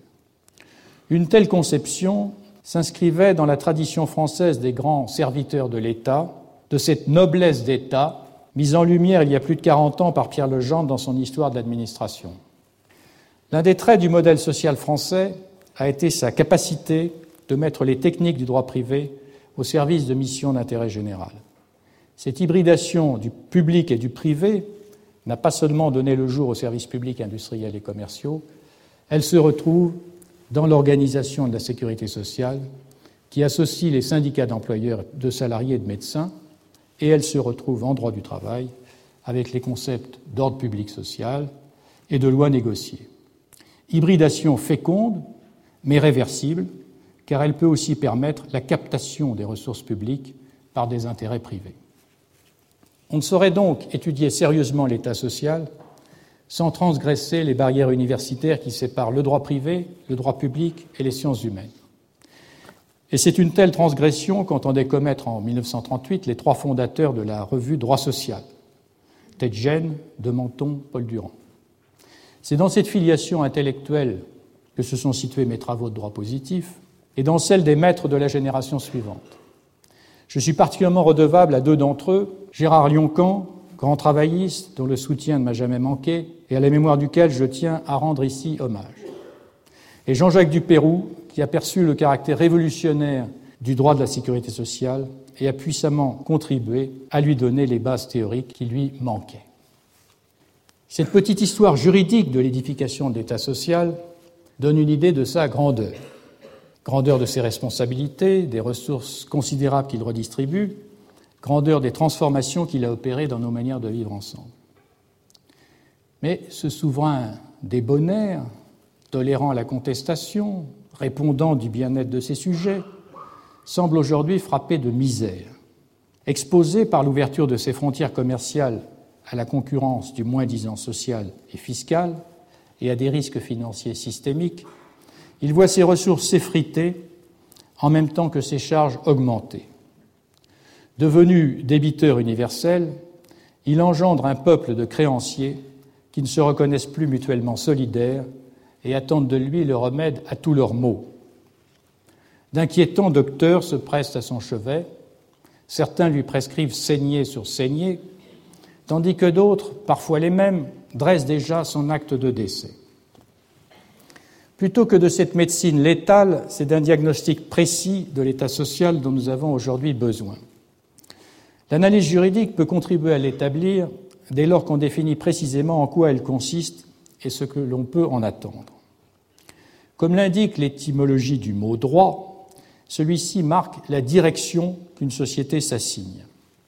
Une telle conception s'inscrivait dans la tradition française des grands serviteurs de l'État, de cette noblesse d'État mise en lumière il y a plus de 40 ans par Pierre Legendre dans son Histoire de l'administration. L'un des traits du modèle social français a été sa capacité de mettre les techniques du droit privé au service de missions d'intérêt général. Cette hybridation du public et du privé n'a pas seulement donné le jour aux services publics industriels et commerciaux, elle se retrouve dans l'organisation de la sécurité sociale qui associe les syndicats d'employeurs, de salariés et de médecins, et elle se retrouve en droit du travail avec les concepts d'ordre public social et de loi négociée. Hybridation féconde, mais réversible, car elle peut aussi permettre la captation des ressources publiques par des intérêts privés. On ne saurait donc étudier sérieusement l'État social sans transgresser les barrières universitaires qui séparent le droit privé, le droit public et les sciences humaines. Et c'est une telle transgression qu'entendaient commettre en 1938 les trois fondateurs de la revue Droit social, Tetjen, de Menton, Paul Durand. C'est dans cette filiation intellectuelle que se sont situés mes travaux de droit positif et dans celle des maîtres de la génération suivante. Je suis particulièrement redevable à deux d'entre eux, Gérard Lioncan, grand travailliste dont le soutien ne m'a jamais manqué et à la mémoire duquel je tiens à rendre ici hommage, et Jean-Jacques Dupeyroux, qui a perçu le caractère révolutionnaire du droit de la sécurité sociale et a puissamment contribué à lui donner les bases théoriques qui lui manquaient. Cette petite histoire juridique de l'édification de l'État social donne une idée de sa grandeur. Grandeur de ses responsabilités, des ressources considérables qu'il redistribue, grandeur des transformations qu'il a opérées dans nos manières de vivre ensemble. Mais ce souverain débonnaire, tolérant la contestation, répondant du bien-être de ses sujets, semble aujourd'hui frappé de misère. Exposé par l'ouverture de ses frontières commerciales à la concurrence du moins-disant social et fiscal et à des risques financiers systémiques, il voit ses ressources s'effriter en même temps que ses charges augmenter. Devenu débiteur universel, il engendre un peuple de créanciers qui ne se reconnaissent plus mutuellement solidaires et attendent de lui le remède à tous leurs maux. D'inquiétants docteurs se pressent à son chevet, certains lui prescrivent saignée sur saignée, tandis que d'autres, parfois les mêmes, dressent déjà son acte de décès. Plutôt que de cette médecine létale, c'est d'un diagnostic précis de l'état social dont nous avons aujourd'hui besoin. L'analyse juridique peut contribuer à l'établir dès lors qu'on définit précisément en quoi elle consiste et ce que l'on peut en attendre. Comme l'indique l'étymologie du mot « droit », celui-ci marque la direction qu'une société s'assigne.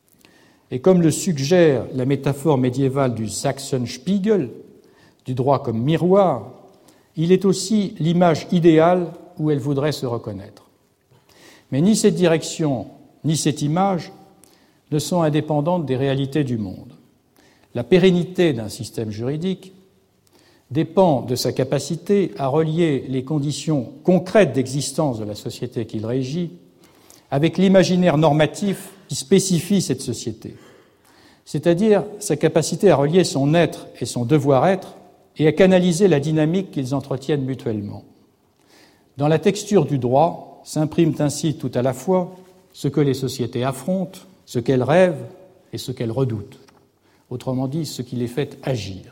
Et comme le suggère la métaphore médiévale du Sachsenspiegel, du droit comme miroir, il est aussi l'image idéale où elle voudrait se reconnaître. Mais ni cette direction, ni cette image ne sont indépendantes des réalités du monde. La pérennité d'un système juridique dépend de sa capacité à relier les conditions concrètes d'existence de la société qu'il régit avec l'imaginaire normatif qui spécifie cette société, c'est-à-dire sa capacité à relier son être et son devoir-être et à canaliser la dynamique qu'ils entretiennent mutuellement. Dans la texture du droit s'impriment ainsi tout à la fois ce que les sociétés affrontent, ce qu'elles rêvent et ce qu'elles redoutent, autrement dit, ce qui les fait agir.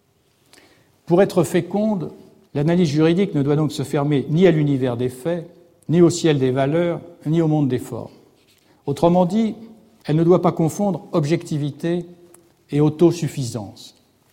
Pour être féconde, l'analyse juridique ne doit donc se fermer ni à l'univers des faits, ni au ciel des valeurs, ni au monde des formes. Autrement dit, elle ne doit pas confondre objectivité et autosuffisance.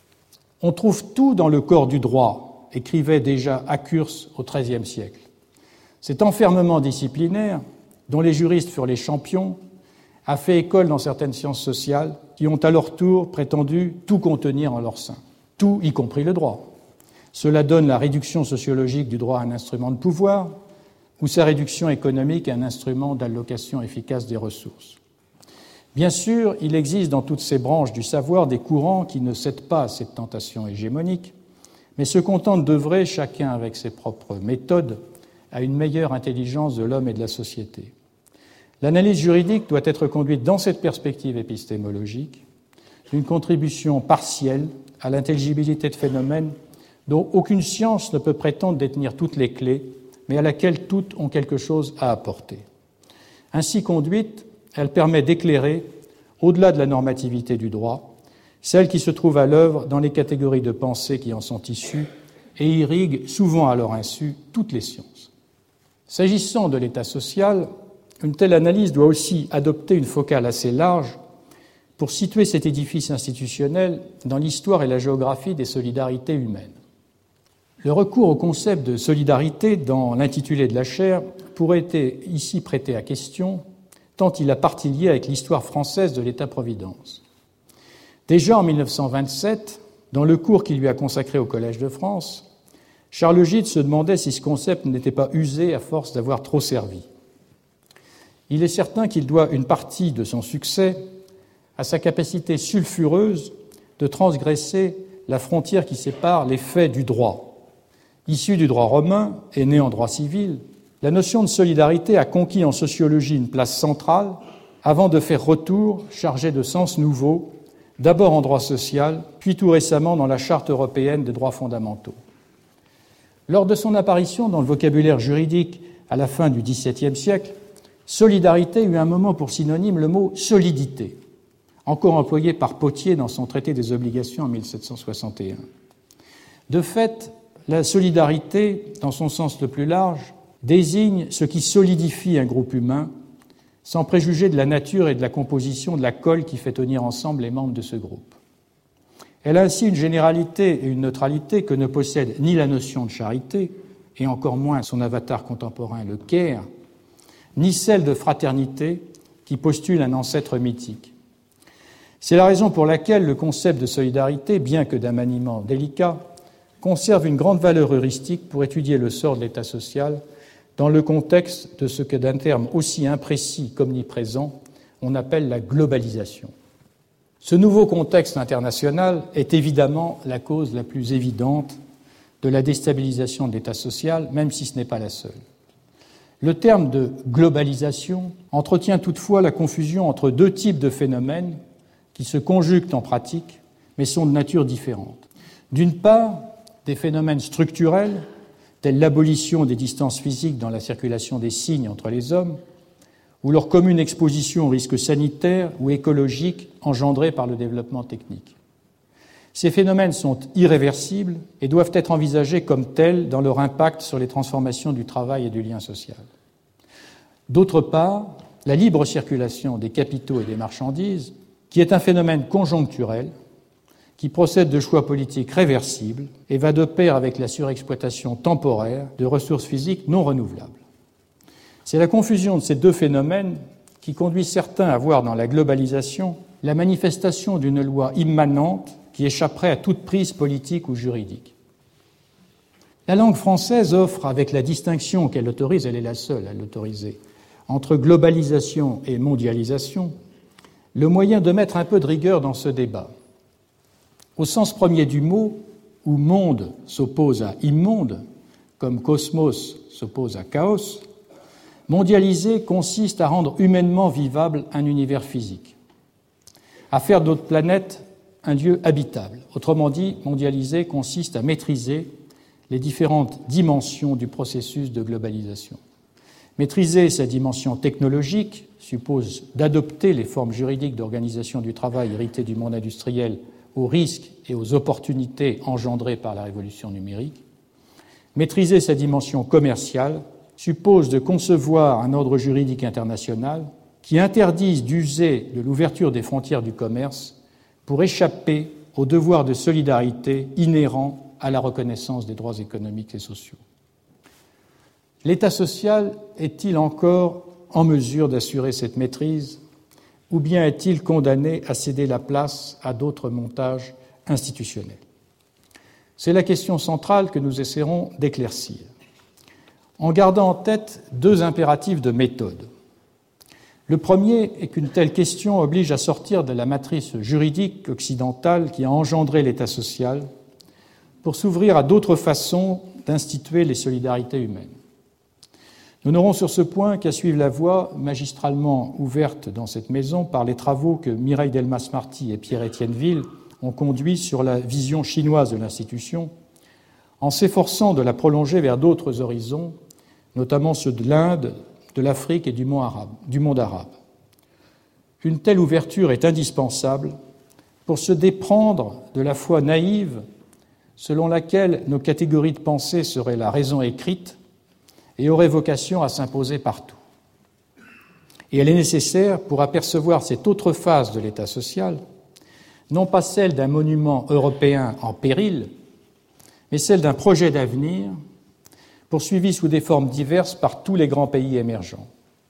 On trouve tout dans le corps du droit, écrivait déjà Accurs au XIIIe siècle. Cet enfermement disciplinaire, dont les juristes furent les champions, a fait école dans certaines sciences sociales qui ont à leur tour prétendu tout contenir en leur sein, tout y compris le droit. Cela donne la réduction sociologique du droit à un instrument de pouvoir ou sa réduction économique à un instrument d'allocation efficace des ressources. Bien sûr, il existe dans toutes ces branches du savoir des courants qui ne cèdent pas à cette tentation hégémonique, mais se contentent d'œuvrer, chacun avec ses propres méthodes, à une meilleure intelligence de l'homme et de la société. L'analyse juridique doit être conduite dans cette perspective épistémologique, d'une contribution partielle à l'intelligibilité de phénomènes dont aucune science ne peut prétendre détenir toutes les clés, mais à laquelle toutes ont quelque chose à apporter. Ainsi conduite, elle permet d'éclairer, au-delà de la normativité du droit, celle qui se trouve à l'œuvre dans les catégories de pensée qui en sont issues et irrigue, souvent à leur insu, toutes les sciences. S'agissant de l'état social, une telle analyse doit aussi adopter une focale assez large pour situer cet édifice institutionnel dans l'histoire et la géographie des solidarités humaines. Le recours au concept de solidarité dans l'intitulé de la chaire pourrait être ici prêté à question, tant il a partie liée avec l'histoire française de l'État-providence. Déjà en 1927, dans le cours qu'il lui a consacré au Collège de France, Charles Gide se demandait si ce concept n'était pas usé à force d'avoir trop servi. Il est certain qu'il doit une partie de son succès à sa capacité sulfureuse de transgresser la frontière qui sépare les faits du droit. Issue du droit romain et née en droit civil, la notion de solidarité a conquis en sociologie une place centrale avant de faire retour, chargé de sens nouveaux, d'abord en droit social, puis tout récemment dans la Charte européenne des droits fondamentaux. Lors de son apparition dans le vocabulaire juridique à la fin du XVIIe siècle, solidarité eut un moment pour synonyme le mot solidité, encore employé par Pothier dans son traité des obligations en 1761. De fait, la solidarité, dans son sens le plus large, désigne ce qui solidifie un groupe humain sans préjuger de la nature et de la composition de la colle qui fait tenir ensemble les membres de ce groupe. Elle a ainsi une généralité et une neutralité que ne possède ni la notion de charité, et encore moins son avatar contemporain, le care, ni celle de fraternité qui postule un ancêtre mythique. C'est la raison pour laquelle le concept de solidarité, bien que d'un maniement délicat, conserve une grande valeur heuristique pour étudier le sort de l'État social dans le contexte de ce que d'un terme aussi imprécis qu'omniprésent, on appelle la globalisation. Ce nouveau contexte international est évidemment la cause la plus évidente de la déstabilisation de l'État social, même si ce n'est pas la seule. Le terme de globalisation entretient toutefois la confusion entre deux types de phénomènes qui se conjuguent en pratique, mais sont de nature différente. D'une part, des phénomènes structurels, tels l'abolition des distances physiques dans la circulation des signes entre les hommes, ou leur commune exposition aux risques sanitaires ou écologiques engendrés par le développement technique. Ces phénomènes sont irréversibles et doivent être envisagés comme tels dans leur impact sur les transformations du travail et du lien social. D'autre part, la libre circulation des capitaux et des marchandises, qui est un phénomène conjoncturel, qui procède de choix politiques réversibles et va de pair avec la surexploitation temporaire de ressources physiques non renouvelables. C'est la confusion de ces deux phénomènes qui conduit certains à voir dans la globalisation la manifestation d'une loi immanente qui échapperait à toute prise politique ou juridique. La langue française offre, avec la distinction qu'elle autorise, elle est la seule à l'autoriser, entre globalisation et mondialisation, le moyen de mettre un peu de rigueur dans ce débat. Au sens premier du mot, où monde s'oppose à immonde, comme cosmos s'oppose à chaos, mondialiser consiste à rendre humainement vivable un univers physique, à faire de notre planète un lieu habitable. Autrement dit, mondialiser consiste à maîtriser les différentes dimensions du processus de globalisation. Maîtriser sa dimension technologique suppose d'adopter les formes juridiques d'organisation du travail héritées du monde industriel aux risques et aux opportunités engendrées par la révolution numérique. Maîtriser sa dimension commerciale suppose de concevoir un ordre juridique international qui interdise d'user de l'ouverture des frontières du commerce pour échapper au devoir de solidarité inhérent à la reconnaissance des droits économiques et sociaux. L'État social est-il encore en mesure d'assurer cette maîtrise, ou bien est-il condamné à céder la place à d'autres montages institutionnels? C'est la question centrale que nous essaierons d'éclaircir, en gardant en tête deux impératifs de méthode. Le premier est qu'une telle question oblige à sortir de la matrice juridique occidentale qui a engendré l'État social pour s'ouvrir à d'autres façons d'instituer les solidarités humaines. Nous n'aurons sur ce point qu'à suivre la voie magistralement ouverte dans cette maison par les travaux que Mireille Delmas-Marty et Pierre-Étienne Ville ont conduits sur la vision chinoise de l'institution, en s'efforçant de la prolonger vers d'autres horizons, notamment ceux de l'Inde, de l'Afrique et du monde arabe. Une telle ouverture est indispensable pour se déprendre de la foi naïve selon laquelle nos catégories de pensée seraient la raison écrite et auraient vocation à s'imposer partout. Et elle est nécessaire pour apercevoir cette autre phase de l'État social, non pas celle d'un monument européen en péril, mais celle d'un projet d'avenir poursuivi sous des formes diverses par tous les grands pays émergents.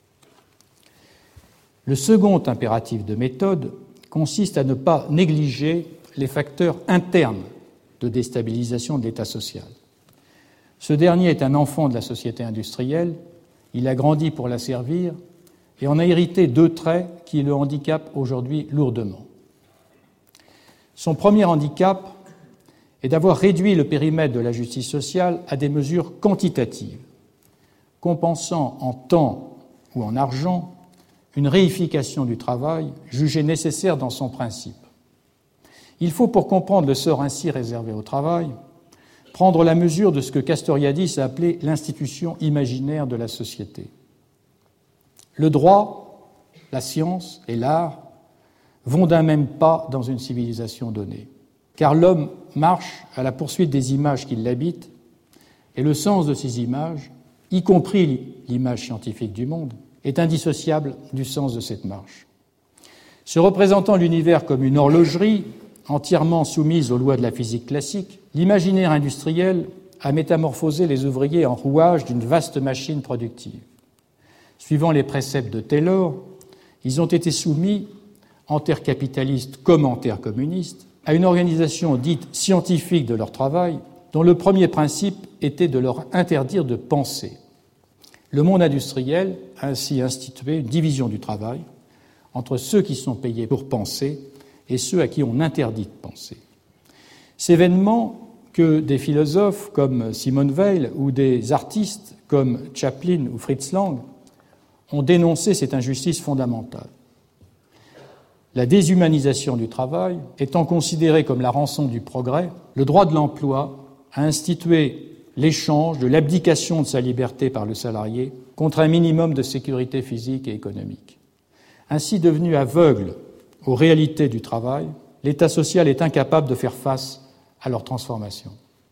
Le second impératif de méthode consiste à ne pas négliger les facteurs internes de déstabilisation de l'État social. Ce dernier est un enfant de la société industrielle, il a grandi pour la servir et en a hérité deux traits qui le handicapent aujourd'hui lourdement. Son premier handicap est d'avoir réduit le périmètre de la justice sociale à des mesures quantitatives, compensant en temps ou en argent une réification du travail jugée nécessaire dans son principe. Il faut, pour comprendre le sort ainsi réservé au travail, prendre la mesure de ce que Castoriadis a appelé l'institution imaginaire de la société. Le droit, la science et l'art vont d'un même pas dans une civilisation donnée, car l'homme marche à la poursuite des images qui l'habitent, et le sens de ces images, y compris l'image scientifique du monde, est indissociable du sens de cette marche. Se représentant l'univers comme une horlogerie entièrement soumise aux lois de la physique classique, l'imaginaire industriel a métamorphosé les ouvriers en rouages d'une vaste machine productive. Suivant les préceptes de Taylor, ils ont été soumis, en terre capitaliste comme en terre communiste, à une organisation dite scientifique de leur travail, dont le premier principe était de leur interdire de penser. Le monde industriel a ainsi institué une division du travail entre ceux qui sont payés pour penser et ceux à qui on interdit de penser. Ces événements que des philosophes comme Simone Weil ou des artistes comme Chaplin ou Fritz Lang ont dénoncé cette injustice fondamentale. La déshumanisation du travail étant considérée comme la rançon du progrès, le droit de l'emploi a institué l'échange de l'abdication de sa liberté par le salarié contre un minimum de sécurité physique et économique. Ainsi devenu aveugle aux réalités du travail, l'État social est incapable de faire face à leur transformation.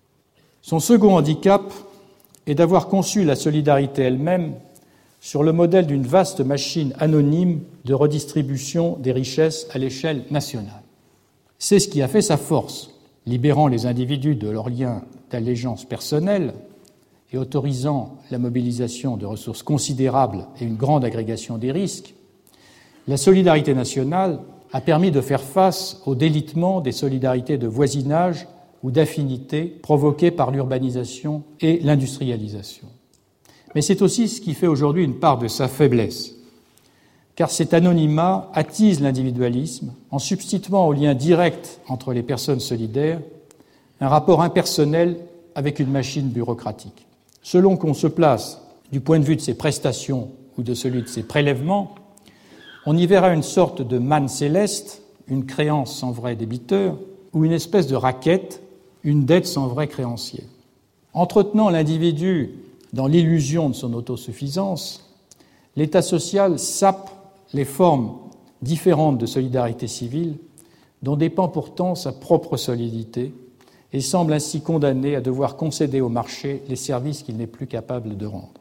Son second handicap est d'avoir conçu la solidarité elle-même sur le modèle d'une vaste machine anonyme de redistribution des richesses à l'échelle nationale. C'est ce qui a fait sa force, libérant les individus de leurs liens d'allégeance personnelle et autorisant la mobilisation de ressources considérables et une grande agrégation des risques. La solidarité nationale a permis de faire face au délitement des solidarités de voisinage ou d'affinité provoquées par l'urbanisation et l'industrialisation. Mais c'est aussi ce qui fait aujourd'hui une part de sa faiblesse, car cet anonymat attise l'individualisme en substituant au lien direct entre les personnes solidaires un rapport impersonnel avec une machine bureaucratique. Selon qu'on se place du point de vue de ses prestations ou de celui de ses prélèvements, on y verra une sorte de manne céleste, une créance sans vrai débiteur, ou une espèce de raquette, une dette sans vrai créancier. Entretenant l'individu dans l'illusion de son autosuffisance, l'État social sape les formes différentes de solidarité civile dont dépend pourtant sa propre solidité et semble ainsi condamné à devoir concéder au marché les services qu'il n'est plus capable de rendre.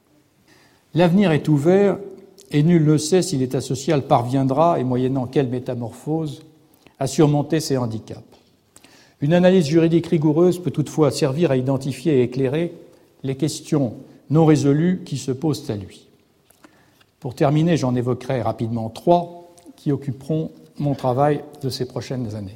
L'avenir est ouvert et nul ne sait si l'État social parviendra, et moyennant quelle métamorphose, à surmonter ces handicaps. Une analyse juridique rigoureuse peut toutefois servir à identifier et éclairer les questions non résolues qui se posent à lui. Pour terminer, j'en évoquerai rapidement 3 qui occuperont mon travail de ces prochaines années.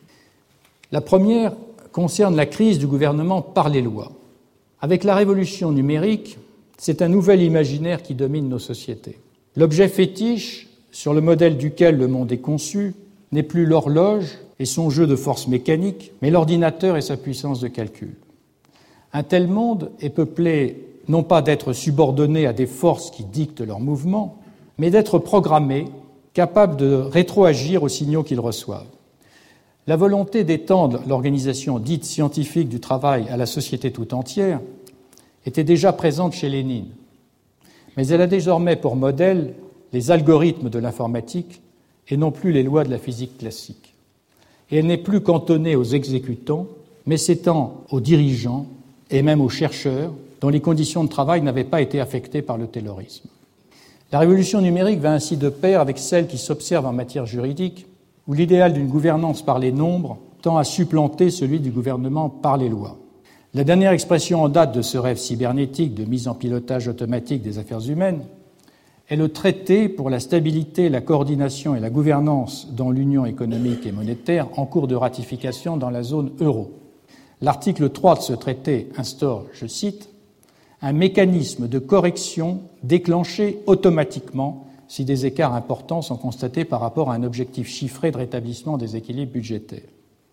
La première concerne la crise du gouvernement par les lois. Avec la révolution numérique, c'est un nouvel imaginaire qui domine nos sociétés. L'objet fétiche, sur le modèle duquel le monde est conçu, n'est plus l'horloge et son jeu de force mécanique, mais l'ordinateur et sa puissance de calcul. Un tel monde est peuplé non pas d'être subordonné à des forces qui dictent leurs mouvements, mais d'être programmé, capable de rétroagir aux signaux qu'ils reçoivent. La volonté d'étendre l'organisation dite scientifique du travail à la société tout entière était déjà présente chez Lénine, mais elle a désormais pour modèle les algorithmes de l'informatique et non plus les lois de la physique classique. Et elle n'est plus cantonnée aux exécutants, mais s'étend aux dirigeants et même aux chercheurs dont les conditions de travail n'avaient pas été affectées par le taylorisme. La révolution numérique va ainsi de pair avec celle qui s'observe en matière juridique, où l'idéal d'une gouvernance par les nombres tend à supplanter celui du gouvernement par les lois. La dernière expression en date de ce rêve cybernétique de mise en pilotage automatique des affaires humaines est le traité pour la stabilité, la coordination et la gouvernance dans l'Union économique et monétaire en cours de ratification dans la zone euro. L'article 3 de ce traité instaure, je cite, « un mécanisme de correction déclenché automatiquement si des écarts importants sont constatés par rapport à un objectif chiffré de rétablissement des équilibres budgétaires. »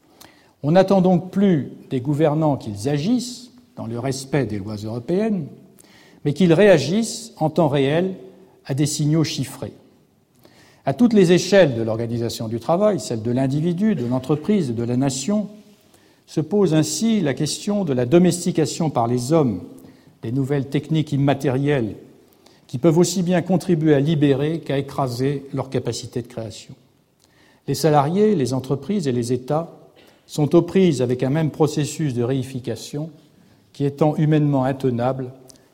On n'attend donc plus des gouvernants qu'ils agissent dans le respect des lois européennes, mais qu'ils réagissent en temps réel à des signaux chiffrés. À toutes les échelles de l'organisation du travail, celle de l'individu, de l'entreprise et de la nation, se pose ainsi la question de la domestication par les hommes des nouvelles techniques immatérielles qui peuvent aussi bien contribuer à libérer qu'à écraser leur capacité de création. Les salariés, les entreprises et les États sont aux prises avec un même processus de réification qui, étant humainement intenable,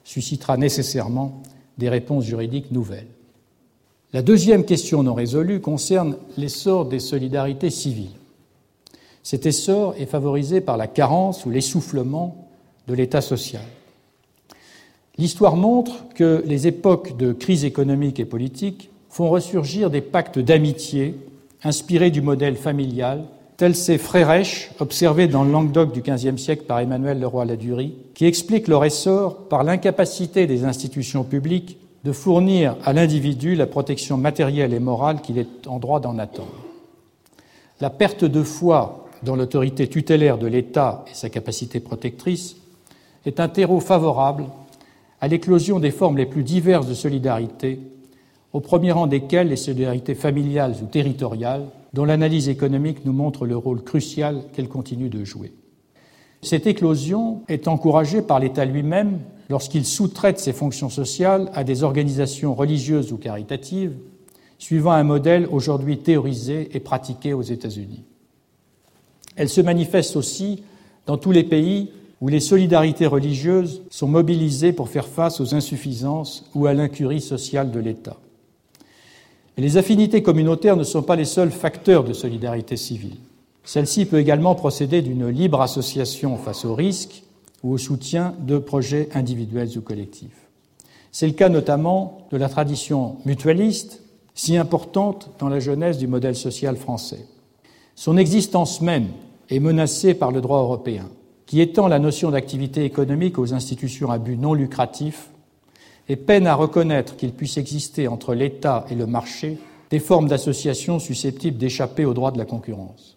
suscitera nécessairement des réponses juridiques nouvelles. La deuxième question non résolue concerne l'essor des solidarités civiles. Cet essor est favorisé par la carence ou l'essoufflement de l'État social. L'histoire montre que les époques de crise économique et politique font ressurgir des pactes d'amitié inspirés du modèle familial, tels ces fréreches observés dans le Languedoc du XVe siècle par Emmanuel Leroy-Ladurie, qui expliquent leur essor par l'incapacité des institutions publiques de fournir à l'individu la protection matérielle et morale qu'il est en droit d'en attendre. La perte de foi dans l'autorité tutélaire de l'État et sa capacité protectrice est un terreau favorable à l'éclosion des formes les plus diverses de solidarité, au premier rang desquelles les solidarités familiales ou territoriales, dont l'analyse économique nous montre le rôle crucial qu'elles continuent de jouer. Cette éclosion est encouragée par l'État lui-même lorsqu'il sous-traite ses fonctions sociales à des organisations religieuses ou caritatives, suivant un modèle aujourd'hui théorisé et pratiqué aux États-Unis. Elle se manifeste aussi dans tous les pays où les solidarités religieuses sont mobilisées pour faire face aux insuffisances ou à l'incurie sociale de l'État. Et les affinités communautaires ne sont pas les seuls facteurs de solidarité civile. Celle-ci peut également procéder d'une libre association face aux risques ou au soutien de projets individuels ou collectifs. C'est le cas notamment de la tradition mutualiste, si importante dans la genèse du modèle social français. Son existence même est menacée par le droit européen, qui étend la notion d'activité économique aux institutions à but non lucratif et peine à reconnaître qu'il puisse exister entre l'État et le marché des formes d'association susceptibles d'échapper au droit de la concurrence.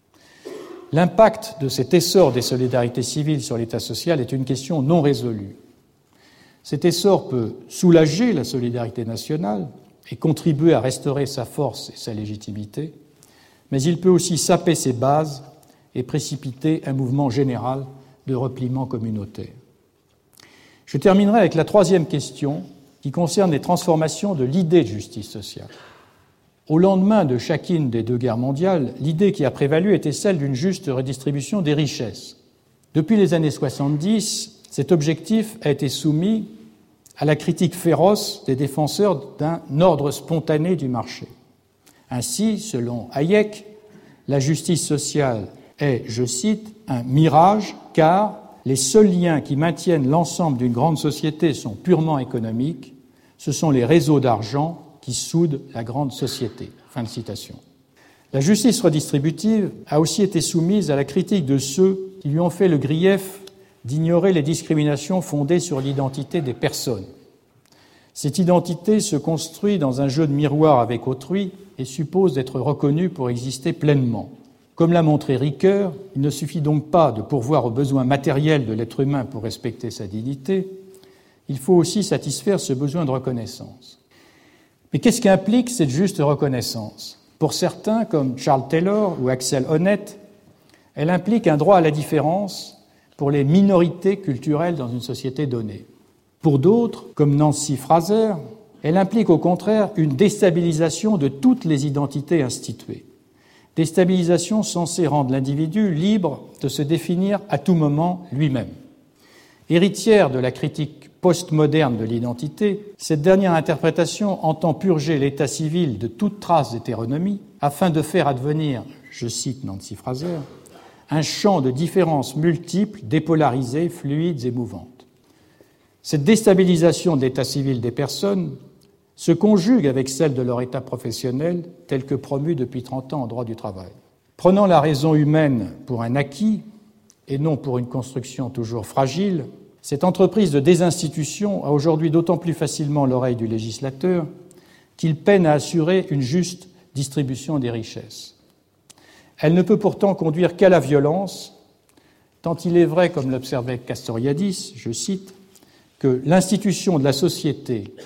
L'impact de cet essor des solidarités civiles sur l'État social est une question non résolue. Cet essor peut soulager la solidarité nationale et contribuer à restaurer sa force et sa légitimité, mais il peut aussi saper ses bases et précipiter un mouvement général de repliement communautaire. Je terminerai avec la troisième question qui concerne les transformations de l'idée de justice sociale. Au lendemain de chacune des deux guerres mondiales, l'idée qui a prévalu était celle d'une juste redistribution des richesses. Depuis les années 70, cet objectif a été soumis à la critique féroce des défenseurs d'un ordre spontané du marché. Ainsi, selon Hayek, la justice sociale est, je cite, un mirage car les seuls liens qui maintiennent l'ensemble d'une grande société sont purement économiques, ce sont les réseaux d'argent qui soudent la grande société. Fin de citation. La justice redistributive a aussi été soumise à la critique de ceux qui lui ont fait le grief d'ignorer les discriminations fondées sur l'identité des personnes. Cette identité se construit dans un jeu de miroir avec autrui et suppose d'être reconnue pour exister pleinement. Comme l'a montré Ricoeur, il ne suffit donc pas de pourvoir aux besoins matériels de l'être humain pour respecter sa dignité, il faut aussi satisfaire ce besoin de reconnaissance. Mais qu'est-ce qu'implique cette juste reconnaissance ? Pour certains, comme Charles Taylor ou Axel Honneth, elle implique un droit à la différence pour les minorités culturelles dans une société donnée. Pour d'autres, comme Nancy Fraser, elle implique au contraire une déstabilisation de toutes les identités instituées. Déstabilisation censée rendre l'individu libre de se définir à tout moment lui-même. Héritière de la critique postmoderne de l'identité, cette dernière interprétation entend purger l'état civil de toute trace d'hétéronomie afin de faire advenir, je cite Nancy Fraser, un champ de différences multiples, dépolarisées, fluides et mouvantes. Cette déstabilisation de l'état civil des personnes se conjugue avec celle de leur état professionnel tel que promu depuis 30 ans en droit du travail. Prenant la raison humaine pour un acquis et non pour une construction toujours fragile, cette entreprise de désinstitution a aujourd'hui d'autant plus facilement l'oreille du législateur qu'il peine à assurer une juste distribution des richesses. Elle ne peut pourtant conduire qu'à la violence, tant il est vrai, comme l'observait Castoriadis, je cite, que l'institution de la société,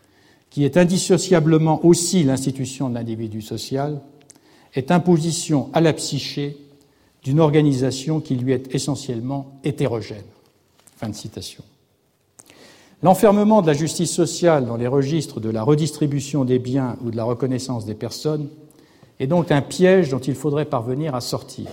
qui est indissociablement aussi l'institution de l'individu social, est imposition à la psyché d'une organisation qui lui est essentiellement hétérogène. Fin de citation. L'enfermement de la justice sociale dans les registres de la redistribution des biens ou de la reconnaissance des personnes est donc un piège dont il faudrait parvenir à sortir.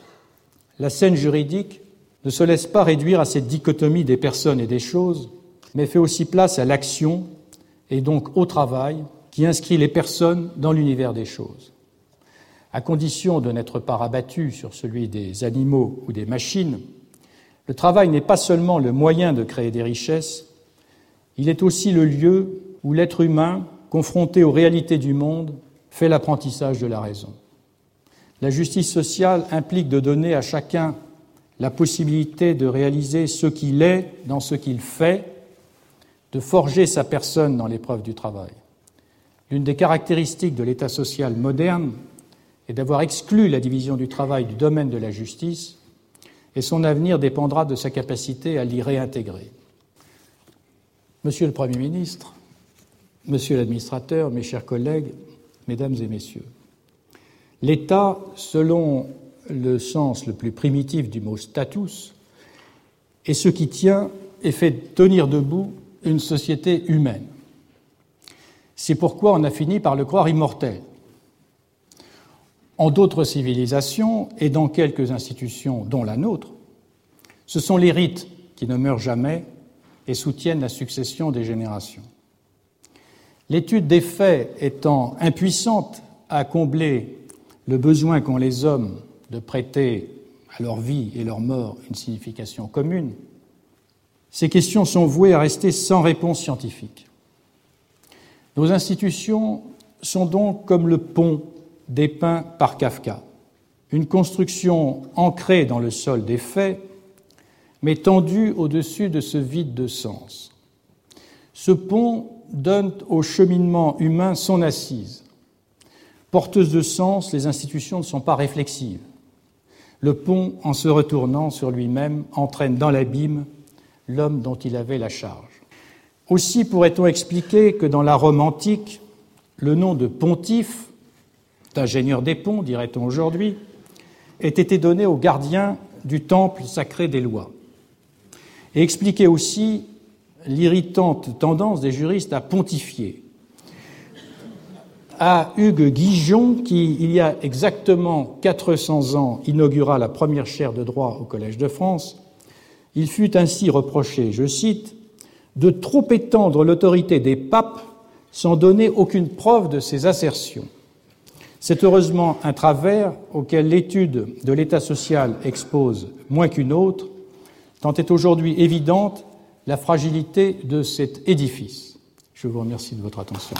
La scène juridique ne se laisse pas réduire à cette dichotomie des personnes et des choses, mais fait aussi place à l'action et donc au travail qui inscrit les personnes dans l'univers des choses. À condition de n'être pas rabattu sur celui des animaux ou des machines, le travail n'est pas seulement le moyen de créer des richesses, il est aussi le lieu où l'être humain, confronté aux réalités du monde, fait l'apprentissage de la raison. La justice sociale implique de donner à chacun la possibilité de réaliser ce qu'il est dans ce qu'il fait, de forger sa personne dans l'épreuve du travail. L'une des caractéristiques de l'État social moderne est d'avoir exclu la division du travail du domaine de la justice, et son avenir dépendra de sa capacité à l'y réintégrer. Monsieur le Premier ministre, Monsieur l'administrateur, mes chers collègues, Mesdames et Messieurs, l'État, selon le sens le plus primitif du mot « status », est ce qui tient et fait tenir debout une société humaine. C'est pourquoi on a fini par le croire immortel. En d'autres civilisations et dans quelques institutions, dont la nôtre, ce sont les rites qui ne meurent jamais et soutiennent la succession des générations. L'étude des faits étant impuissante à combler le besoin qu'ont les hommes de prêter à leur vie et leur mort une signification commune, ces questions sont vouées à rester sans réponse scientifique. Nos institutions sont donc comme le pont dépeint par Kafka, une construction ancrée dans le sol des faits, mais tendue au-dessus de ce vide de sens. Ce pont donne au cheminement humain son assise. Porteuses de sens, les institutions ne sont pas réflexives. Le pont, en se retournant sur lui-même, entraîne dans l'abîme l'homme dont il avait la charge. Aussi pourrait-on expliquer que dans la Rome antique, le nom de pontife, d'ingénieur des ponts, dirait-on aujourd'hui, ait été donné aux gardiens du temple sacré des lois. Et expliquer aussi l'irritante tendance des juristes à pontifier. À Hugues Guijon, qui, il y a exactement 400 ans, inaugura la première chaire de droit au Collège de France, il fut ainsi reproché, je cite, « de trop étendre l'autorité des papes sans donner aucune preuve de ses assertions ». C'est heureusement un travers auquel l'étude de l'État social expose moins qu'une autre, tant est aujourd'hui évidente la fragilité de cet édifice. Je vous remercie de votre attention.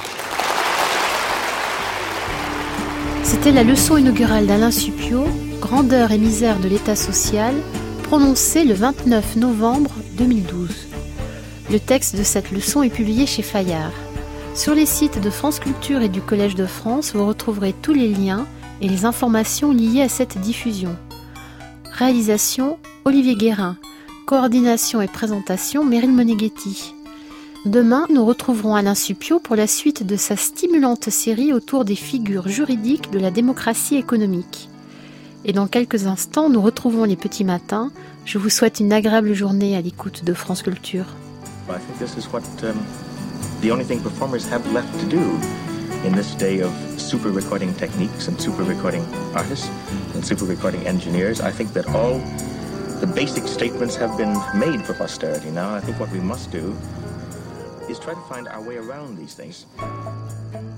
C'était la leçon inaugurale d'Alain Supiot, « Grandeur et misère de l'État social », prononcée le 29 novembre 2012. Le texte de cette leçon est publié chez Fayard. Sur les sites de France Culture et du Collège de France, vous retrouverez tous les liens et les informations liées à cette diffusion. Réalisation, Olivier Guérin. Coordination et présentation, Meryl Moneghetti. Demain, nous retrouverons Alain Supiot pour la suite de sa stimulante série autour des figures juridiques de la démocratie économique. Et dans quelques instants, nous retrouvons les petits matins. Je vous souhaite une agréable journée à l'écoute de France Culture. I think this is what the only thing performers have left to do in this day of super recording techniques and super recording artists and super recording engineers. I think that all the basic statements have been made for posterity. Now I think what we must do is try to find our way around these things.